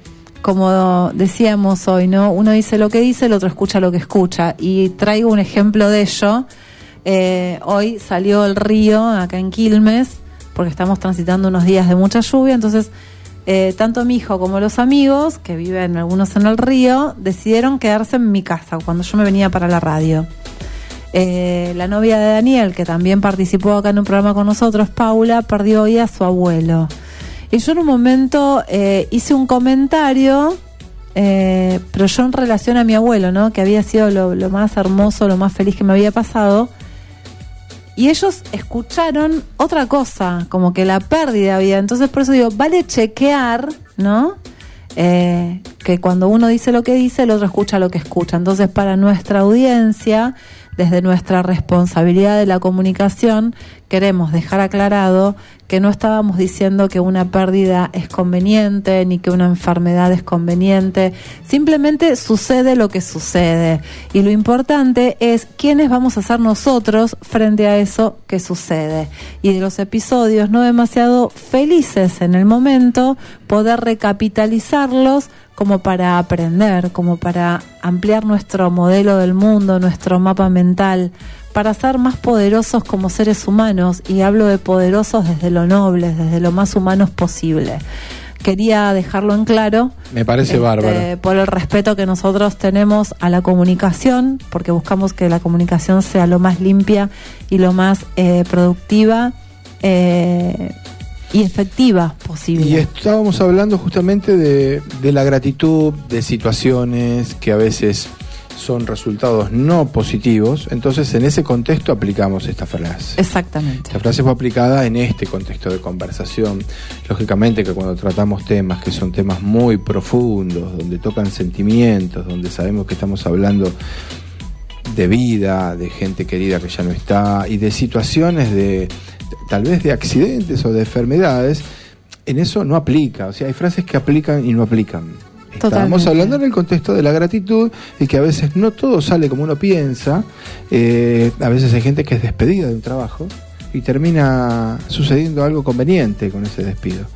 S4: como decíamos hoy, ¿no? Uno dice lo que dice, el otro escucha lo que escucha. Y traigo un ejemplo de ello. Hoy salió el río acá en Quilmes, porque estamos transitando unos días de mucha lluvia, entonces tanto mi hijo como los amigos, que viven algunos en el río, decidieron quedarse en mi casa cuando yo me venía para la radio. La novia de Daniel, que también participó acá en un programa con nosotros, Paula, perdió hoy a su abuelo. Y yo en un momento hice un comentario, pero yo en relación a mi abuelo, ¿no? Que había sido lo más hermoso, lo más feliz que me había pasado. Y ellos escucharon otra cosa, como que la pérdida había. Entonces por eso digo, vale chequear, ¿no? Que cuando uno dice lo que dice, el otro escucha lo que escucha. Entonces para nuestra audiencia, desde nuestra responsabilidad de la comunicación, queremos dejar aclarado que no estábamos diciendo que una pérdida es conveniente, ni que una enfermedad es conveniente. Simplemente sucede lo que sucede. Y lo importante es quiénes vamos a ser nosotros frente a eso que sucede. Y de los episodios no demasiado felices en el momento, poder recapitalizarlos como para aprender, como para ampliar nuestro modelo del mundo, nuestro mapa mental, para ser más poderosos como seres humanos, y hablo de poderosos desde lo noble, desde lo más humanos posible. Quería dejarlo en claro.
S6: Me parece bárbaro.
S4: Por el respeto que nosotros tenemos a la comunicación, porque buscamos que la comunicación sea lo más limpia y lo más productiva y efectiva posible.
S6: Y estábamos hablando justamente de la gratitud, de situaciones que a veces son resultados no positivos. Entonces en ese contexto aplicamos esta frase.
S4: Exactamente.
S6: La frase fue aplicada en este contexto de conversación. Lógicamente que cuando tratamos temas que son temas muy profundos, donde tocan sentimientos, donde sabemos que estamos hablando de vida, de gente querida que ya no está, y de situaciones de tal vez de accidentes o de enfermedades, en eso no aplica. O sea, hay frases que aplican y no aplican. Estábamos hablando en el contexto de la gratitud y que a veces no todo sale como uno piensa. A veces hay gente que es despedida de un trabajo y termina sucediendo algo conveniente con ese despido.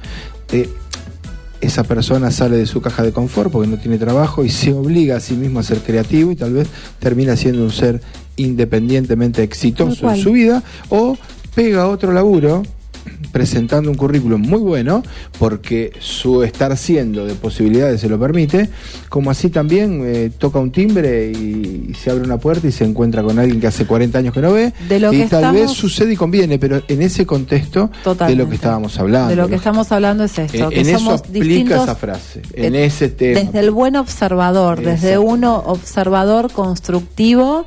S6: Esa persona sale de su caja de confort porque no tiene trabajo y se obliga a sí mismo a ser creativo y tal vez termina siendo un ser independientemente exitoso en su vida, o pega otro laburo presentando un currículum muy bueno porque su estar siendo de posibilidades se lo permite, como así también toca un timbre y se abre una puerta y se encuentra con alguien que hace 40 años que no ve, y tal vez sucede y conviene, pero en ese contexto de lo que estábamos hablando.
S4: De lo que estamos hablando es esto, que
S6: en eso
S4: somos
S6: aplica esa frase, en ese tema.
S4: Desde el buen observador, desde uno observador constructivo,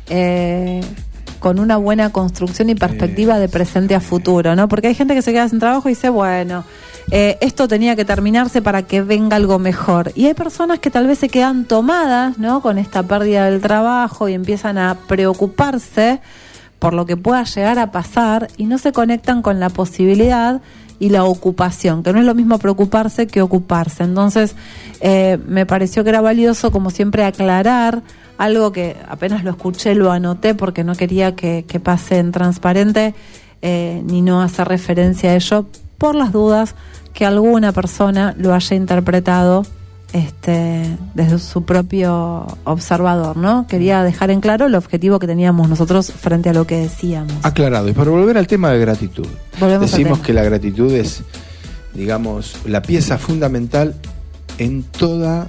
S4: con una buena construcción y perspectiva de presente a futuro, ¿no? Porque hay gente que se queda sin trabajo y dice, bueno, esto tenía que terminarse para que venga algo mejor. Y hay personas que tal vez se quedan tomadas, ¿no?, con esta pérdida del trabajo y empiezan a preocuparse por lo que pueda llegar a pasar y no se conectan con la posibilidad y la ocupación, que no es lo mismo preocuparse que ocuparse. Entonces, me pareció que era valioso, como siempre, aclarar algo que apenas lo escuché, lo anoté porque no quería que pase en transparente, ni no hacer referencia a ello, por las dudas que alguna persona lo haya interpretado desde su propio observador, ¿no? Quería dejar en claro el objetivo que teníamos nosotros frente a lo que decíamos.
S6: Aclarado. Y para volver al tema de gratitud, decimos que la gratitud es, digamos, la pieza fundamental en todo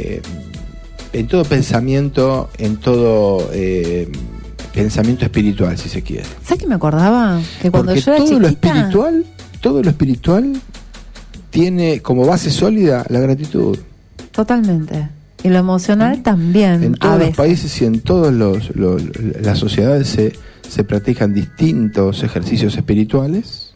S6: pensamiento, en todo pensamiento espiritual, si se quiere.
S4: ¿Sabes qué me acordaba? Que cuando yo era chiquita,
S6: todo lo espiritual tiene como base sólida la gratitud.
S4: Totalmente. Y lo emocional también.
S6: En todos los países y en todas las sociedades se practican distintos ejercicios espirituales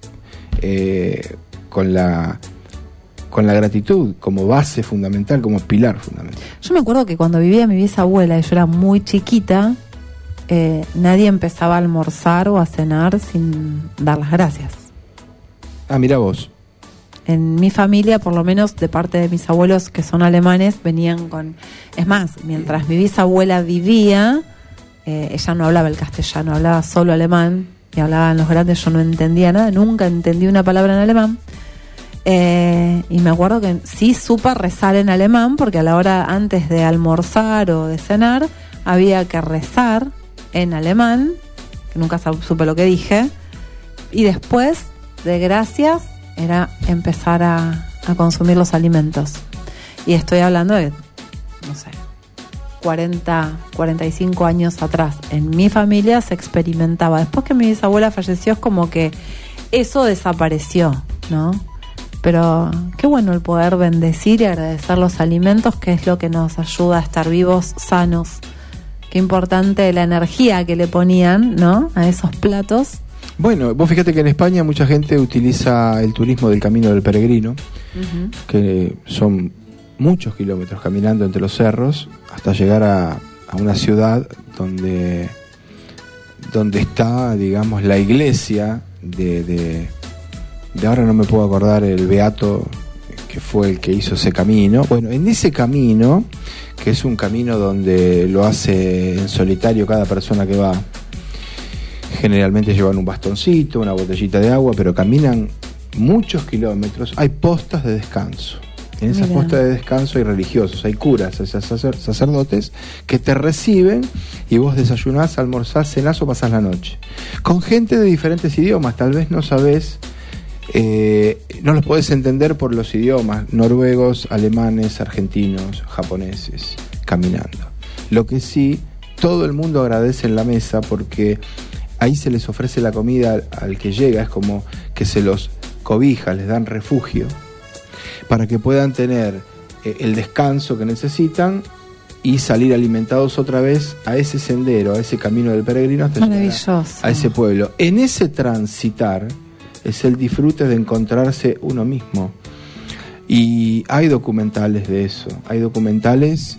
S6: con la gratitud como base fundamental, como pilar fundamental.
S4: Yo me acuerdo que cuando vivía mi bisabuela y yo era muy chiquita, nadie empezaba a almorzar o a cenar sin dar las gracias.
S6: Ah, mira vos.
S4: En mi familia, por lo menos de parte de mis abuelos que son alemanes, venían con... Es más, mientras mi bisabuela vivía, ella no hablaba el castellano, hablaba solo alemán, y hablaban los grandes, yo no entendía nada, nunca entendí una palabra en alemán. Y me acuerdo que sí supe rezar en alemán, porque a la hora antes de almorzar o de cenar había que rezar en alemán, que nunca supe lo que dije, y después de gracias era empezar a consumir los alimentos. Y estoy hablando de, no sé, 40, 45 años atrás. En mi familia se experimentaba. Después que mi bisabuela falleció es como que eso desapareció, ¿no? Pero qué bueno el poder bendecir y agradecer los alimentos, que es lo que nos ayuda a estar vivos, sanos. Qué importante la energía que le ponían, ¿no?, a esos platos.
S6: Bueno, vos fíjate que en España mucha gente utiliza el turismo del Camino del Peregrino, que son muchos kilómetros caminando entre los cerros hasta llegar a una ciudad donde está, digamos, la iglesia de ahora no me puedo acordar el beato que fue el que hizo ese camino. Bueno, en ese camino, que es un camino donde lo hace en solitario cada persona que va, generalmente llevan un bastoncito, una botellita de agua, pero caminan muchos kilómetros. Hay postas de descanso. En esas postas de descanso hay religiosos, hay curas, hay sacerdotes que te reciben y vos desayunás, almorzás, cenás o pasás la noche. Con gente de diferentes idiomas, tal vez no sabés, no los podés entender por los idiomas, noruegos, alemanes, argentinos, japoneses, caminando. Lo que sí, todo el mundo agradece en la mesa porque ahí se les ofrece la comida al que llega, es como que se los cobija, les dan refugio, para que puedan tener el descanso que necesitan y salir alimentados otra vez a ese sendero, a ese camino del peregrino hasta llegar a ese pueblo. En ese transitar es el disfrute de encontrarse uno mismo. Y hay documentales de eso, hay documentales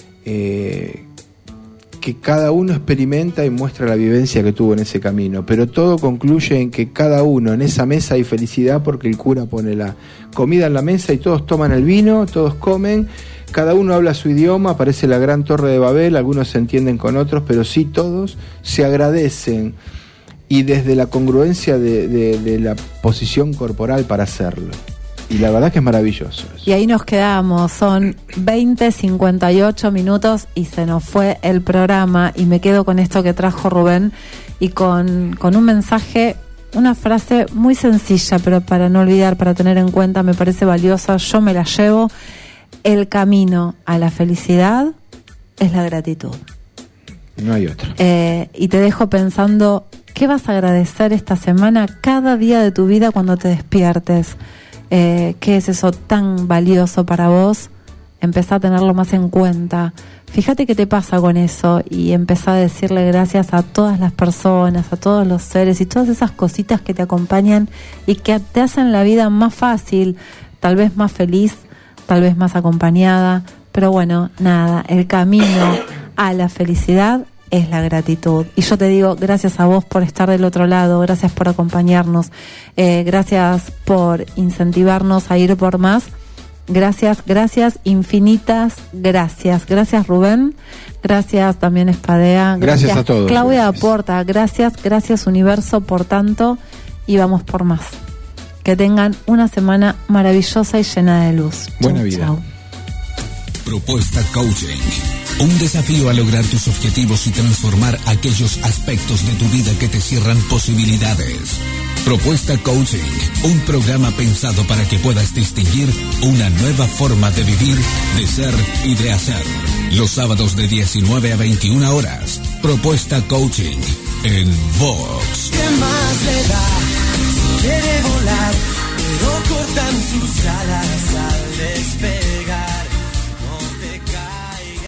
S6: que cada uno experimenta y muestra la vivencia que tuvo en ese camino, pero todo concluye en que cada uno, en esa mesa hay felicidad porque el cura pone la comida en la mesa y todos toman el vino, todos comen, cada uno habla su idioma, parece la gran torre de Babel, algunos se entienden con otros, pero sí todos se agradecen y desde la congruencia de la posición corporal para hacerlo. Y la verdad que es maravilloso eso.
S4: Y ahí nos quedamos, son 20:58 minutos y se nos fue el programa, y me quedo con esto que trajo Rubén y con un mensaje, una frase muy sencilla, pero para no olvidar, para tener en cuenta, me parece valiosa, yo me la llevo: el camino a la felicidad es la gratitud.
S6: No hay otra.
S4: Y te dejo pensando, ¿qué vas a agradecer esta semana, cada día de tu vida cuando te despiertes? ¿Qué es eso tan valioso para vos? Empezá a tenerlo más en cuenta. Fíjate qué te pasa con eso y empezá a decirle gracias a todas las personas, a todos los seres y todas esas cositas que te acompañan y que te hacen la vida más fácil, tal vez más feliz, tal vez más acompañada. Pero bueno, nada, el camino a la felicidad es la gratitud. Y yo te digo, gracias a vos por estar del otro lado, gracias por acompañarnos, gracias por incentivarnos a ir por más. Gracias, infinitas gracias. Gracias, Rubén. Gracias también, Espadea.
S6: Gracias a todos.
S4: Claudia aporta. Gracias, Universo, por tanto. Y vamos por más. Que tengan una semana maravillosa y llena de luz.
S6: Buena vida.
S4: Chau.
S1: Propuesta Coaching. Un desafío a lograr tus objetivos y transformar aquellos aspectos de tu vida que te cierran posibilidades. Propuesta Coaching, un programa pensado para que puedas distinguir una nueva forma de vivir, de ser y de hacer. Los sábados de 19 a 21 horas. Propuesta Coaching en Vox.
S8: ¿Qué más le da? Quiere volar, pero cortan sus alas.